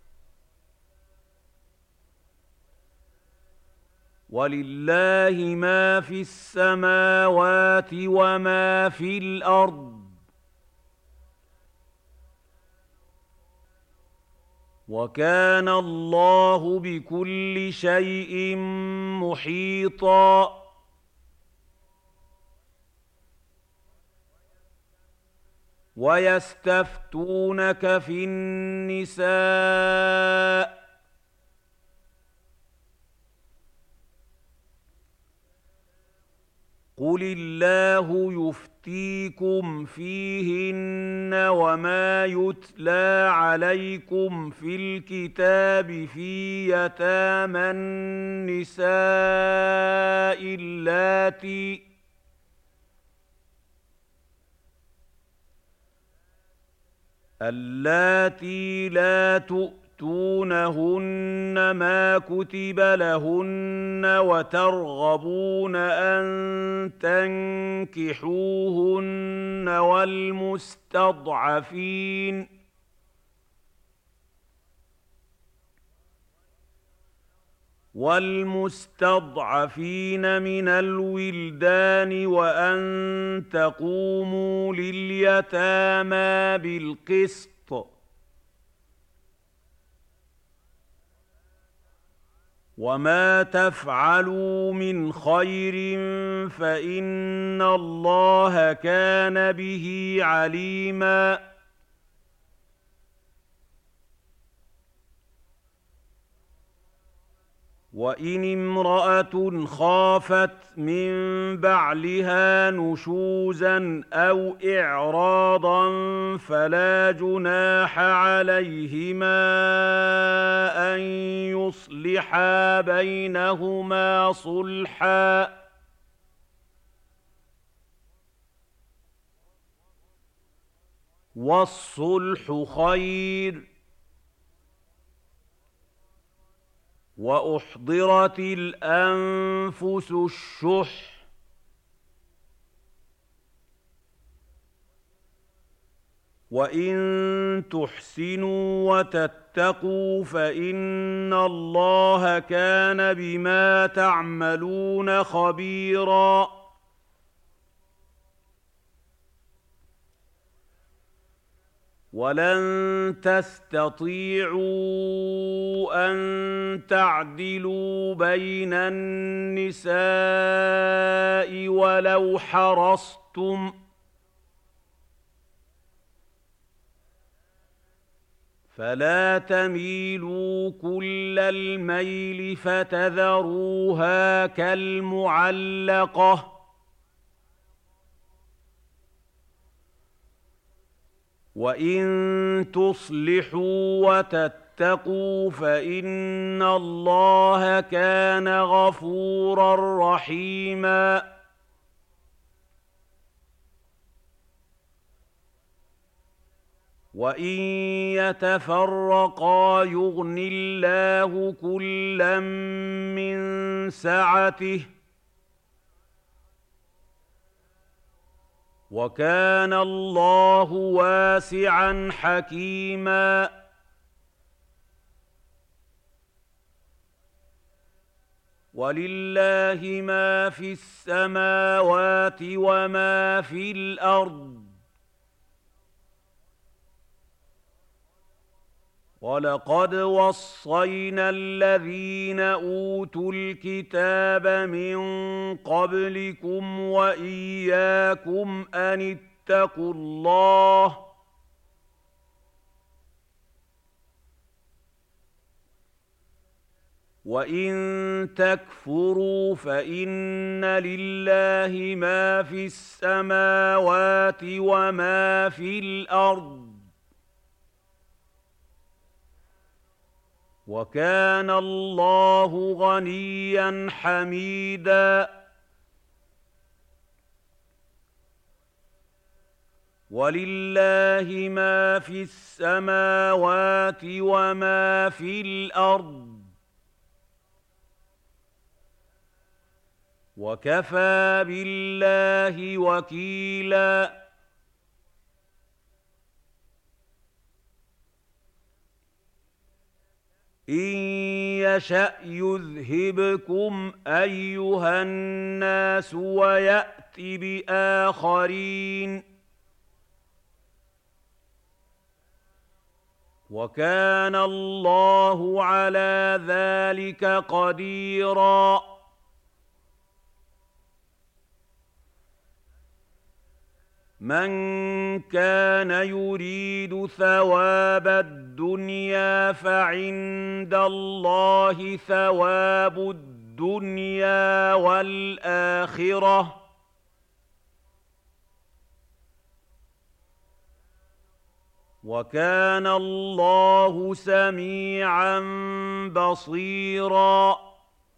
ولله ما في السماوات وما في الأرض وكان الله بكل شيء محيطا ويستفتونك في النساء قل الله يفتيكم فيهن وما يتلى عليكم في الكتاب في يتامى النساء اللاتي لا تؤتونهن ما كتب لهن وترغبون أن تنكحوهن والمستضعفين من الولدان وأن تقوموا لليتامى بالقسط وما تفعلوا من خير فإن الله كان به عليماً وإن امرأة خافت من بعلها نشوزا أو إعراضا فلا جناح عليهما أن يصلحا بينهما صلحا والصلح خير وأحضرت الأنفس الشح وإن تحسنوا وتتقوا فإن الله كان بما تعملون خبيراً ولن تستطيعوا أن تعدلوا بين النساء ولو حرصتم فلا تميلوا كل الميل فتذروها كالمعلقة وإن تصلحوا وتتقوا فإن الله كان غفوراً رحيماً وَإِن يَتَفَرَّقَا يُغْنِ اللَّهُ كُلًّا مِّن سَعَتِهِ ۚ وَكَانَ اللَّهُ وَاسِعًا حَكِيمًا. وَلِلَّهِ مَا فِي السَّمَاوَاتِ وَمَا فِي الْأَرْضِ ۚ وَلَقَدْ وَصَّيْنَا الَّذِينَ أُوتُوا الْكِتَابَ مِن قَبْلِكُمْ وَإِيَّاكُمْ أَنِ اتَّقُوا اللَّهَ ۚ وَإِن تَكْفُرُوا فَإِنَّ لِلَّهِ مَا فِي السَّمَاوَاتِ وَمَا في الْأَرْضِ ۚ وَكَانَ اللَّهُ غَنِيًّا حَمِيدًا. وَلِلَّهِ مَا فِي السَّمَاوَاتِ وَمَا فِي الْأَرْضِ ۚ وَكَفَىٰ بِاللَّهِ وَكِيلًا. إِن يَشَأْ يُذْهِبْكُمْ أَيُّهَا النَّاسُ وَيَأْتِ بِآخَرِينَ ۚ وَكَانَ اللَّهُ عَلَىٰ ذَٰلِكَ قَدِيرًا. مَن كَانَ يُرِيدُ ثَوَابَ الدُّنْيَا فَعِندَ اللَّهِ ثَوَابُ الدُّنْيَا وَالْآخِرَةِ ۚ وَكَانَ اللَّهُ سَمِيعًا بَصِيرًا.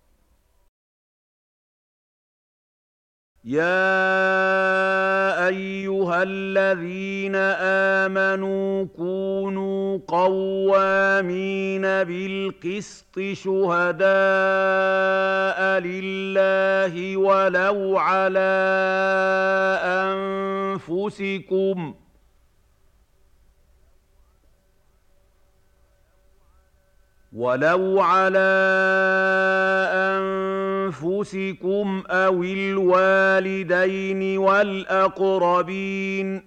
يَا أَيُّهَا الَّذِينَ آمَنُوا كُونُوا قَوَّامِينَ بِالْقِسْطِ شُهَدَاءَ لِلَّهِ وَلَوْ عَلَىٰ أَنفُسِكُمْ أَوِ الْوَالِدَيْنِ وَالْأَقْرَبِينَ ۚ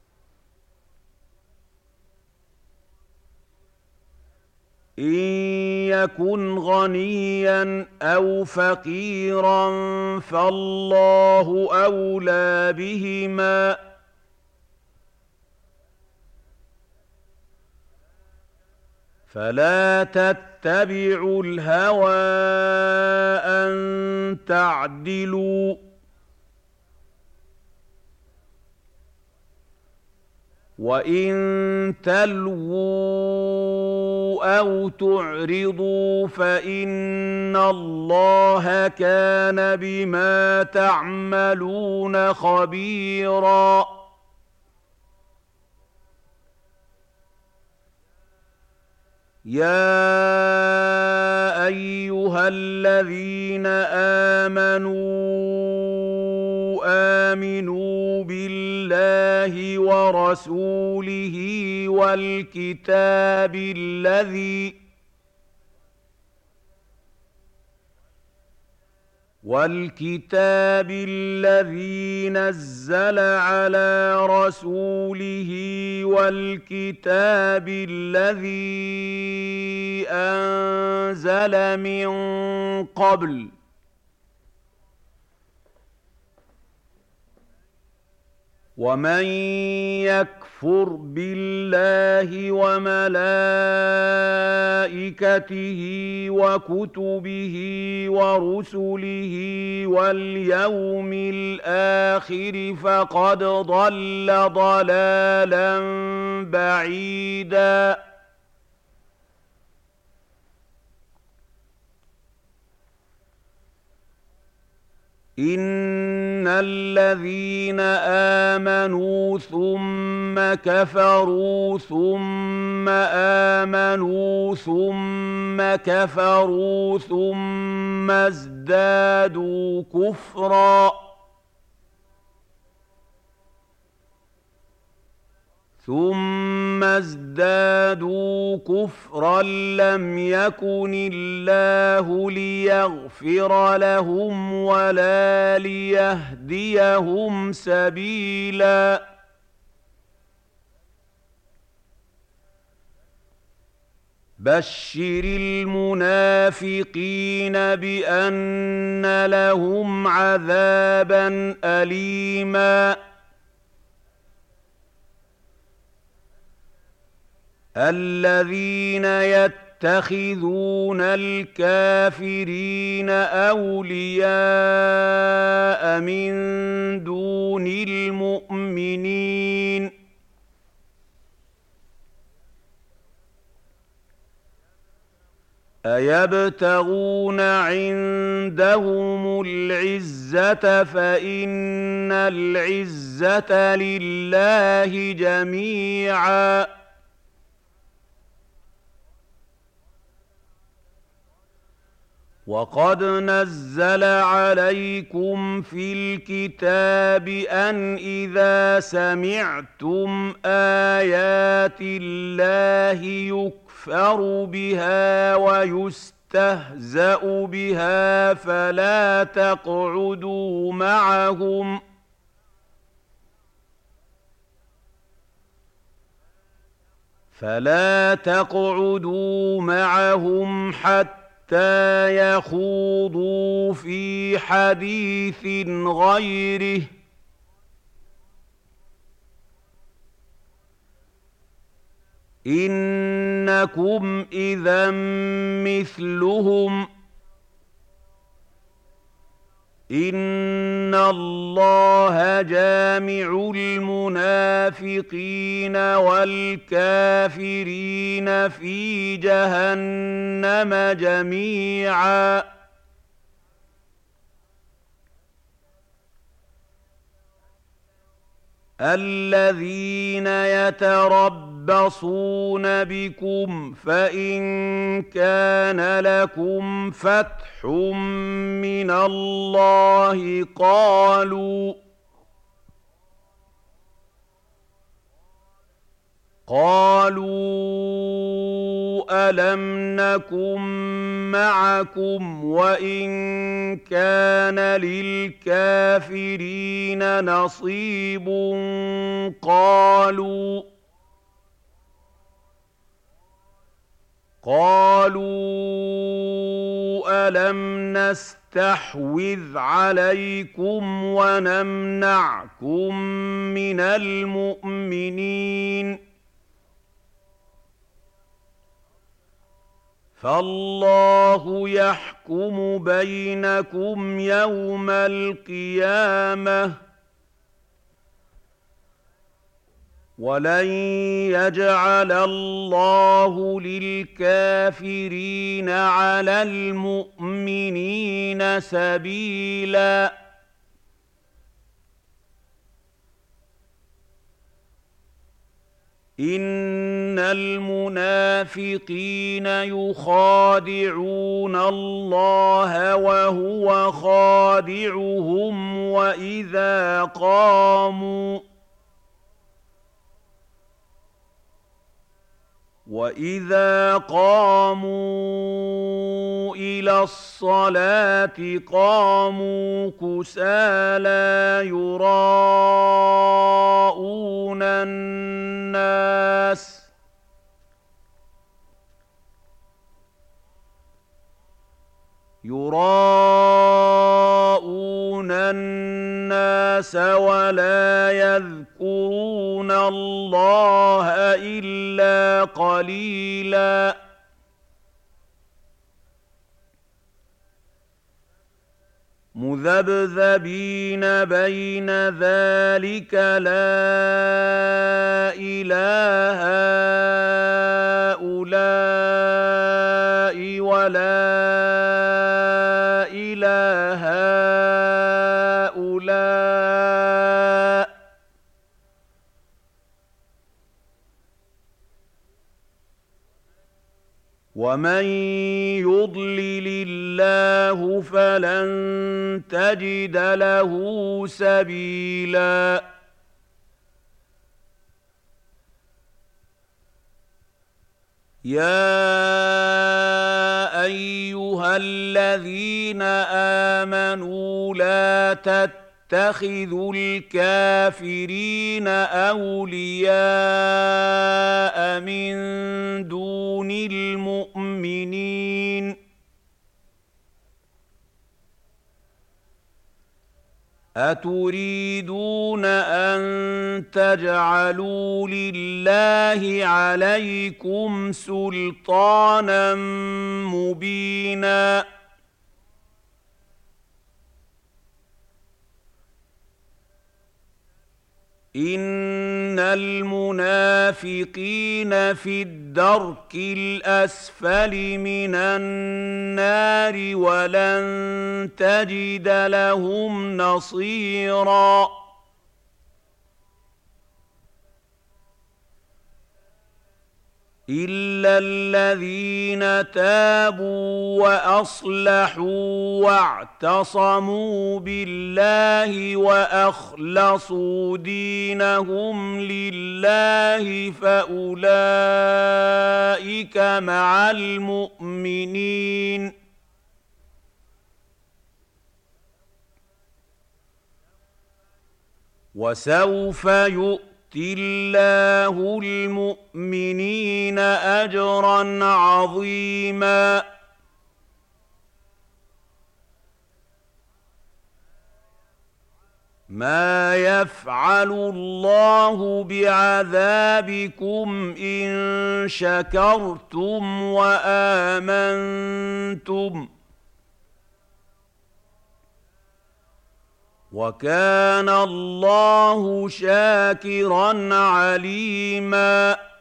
إِن يَكُنْ غَنِيًّا أَوْ فَقِيرًا فَاللَّهُ أَوْلَىٰ بِهِمَا ۖ فَلَا تَتَّبِعُوا الْهَوَىٰ أَن تَعْدِلُوا ۚ وَإِن تَلْوُوا أَوْ تُعْرِضُوا فَإِنَّ اللَّهَ كَانَ بِمَا تَعْمَلُونَ خَبِيرًا. يَا أَيُّهَا الَّذِينَ آمِنُوا بِاللَّهِ وَرَسُولِهِ وَالْكِتَابِ الَّذِي نَزَّلَ عَلَىٰ رَسُولِهِ وَالْكِتَابِ الَّذِي أَنزَلَ مِن قَبْلُ ۚ وَمَن يَكْفُرْ بِاللَّهِ وَمَلَائِكَتِهِ وَكُتُبِهِ وَرُسُلِهِ وَالْيَوْمِ الْآخِرِ فَقَدْ ضَلَّ ضَلَالًا بَعِيدًا. إن الذين آمنوا ثم كفروا ثم آمنوا ثم كفروا ثم ازدادوا كفرا لم يكن الله ليغفر لهم ولا ليهديهم سبيلا بشر المنافقين بأن لهم عذابا أليما الذين يتخذون الكافرين أولياء من دون المؤمنين أيبتغون عندهم العزة فإن العزة لله جميعا وقد نزل عليكم في الكتاب أن إذا سمعتم آيات الله يكفر بها ويستهزأ بها فلا تقعدوا معهم حتى يخوضوا في حديث غيره إنكم إذا مثلهم إن الله جامع المنافقين والكافرين في جهنم جميعا الذين يتربصون بكم فإن كان لكم فتح من الله قالوا ألم نكن معكم وإن كان للكافرين نصيب قالوا ألم نستحوذ عليكم ونمنعكم من المؤمنين فالله يحكم بينكم يوم القيامة ولن يجعل الله للكافرين على المؤمنين سبيلا إن المنافقين يخادعون الله وهو خادعهم وإذا قاموا إلى الصلاة قاموا كسالى يراءون الناس ولا يذكرون الله إلا قليلا مذبذبين بين ذلك لا إله هؤلاء ولا إله ومن يضلل الله فلن تجد له سبيلا يا أيها الذين آمنوا لا تتخذوا الكافرين أولياء من دون المؤمنين أتريدون أن تجعلوا لله عليكم سلطانا مبينا إن المنافقين في الدرك الأسفل من النار ولن تجد لهم نصيرا إلا الذين تابوا وأصلحوا واعتصموا بالله وأخلصوا دينهم لله فأولئك مع المؤمنين وسوف يؤتي الله المؤمنين أجرا عظيما ما يفعل الله بعذابكم إن شكرتم وآمنتم وكان الله شاكرا عليما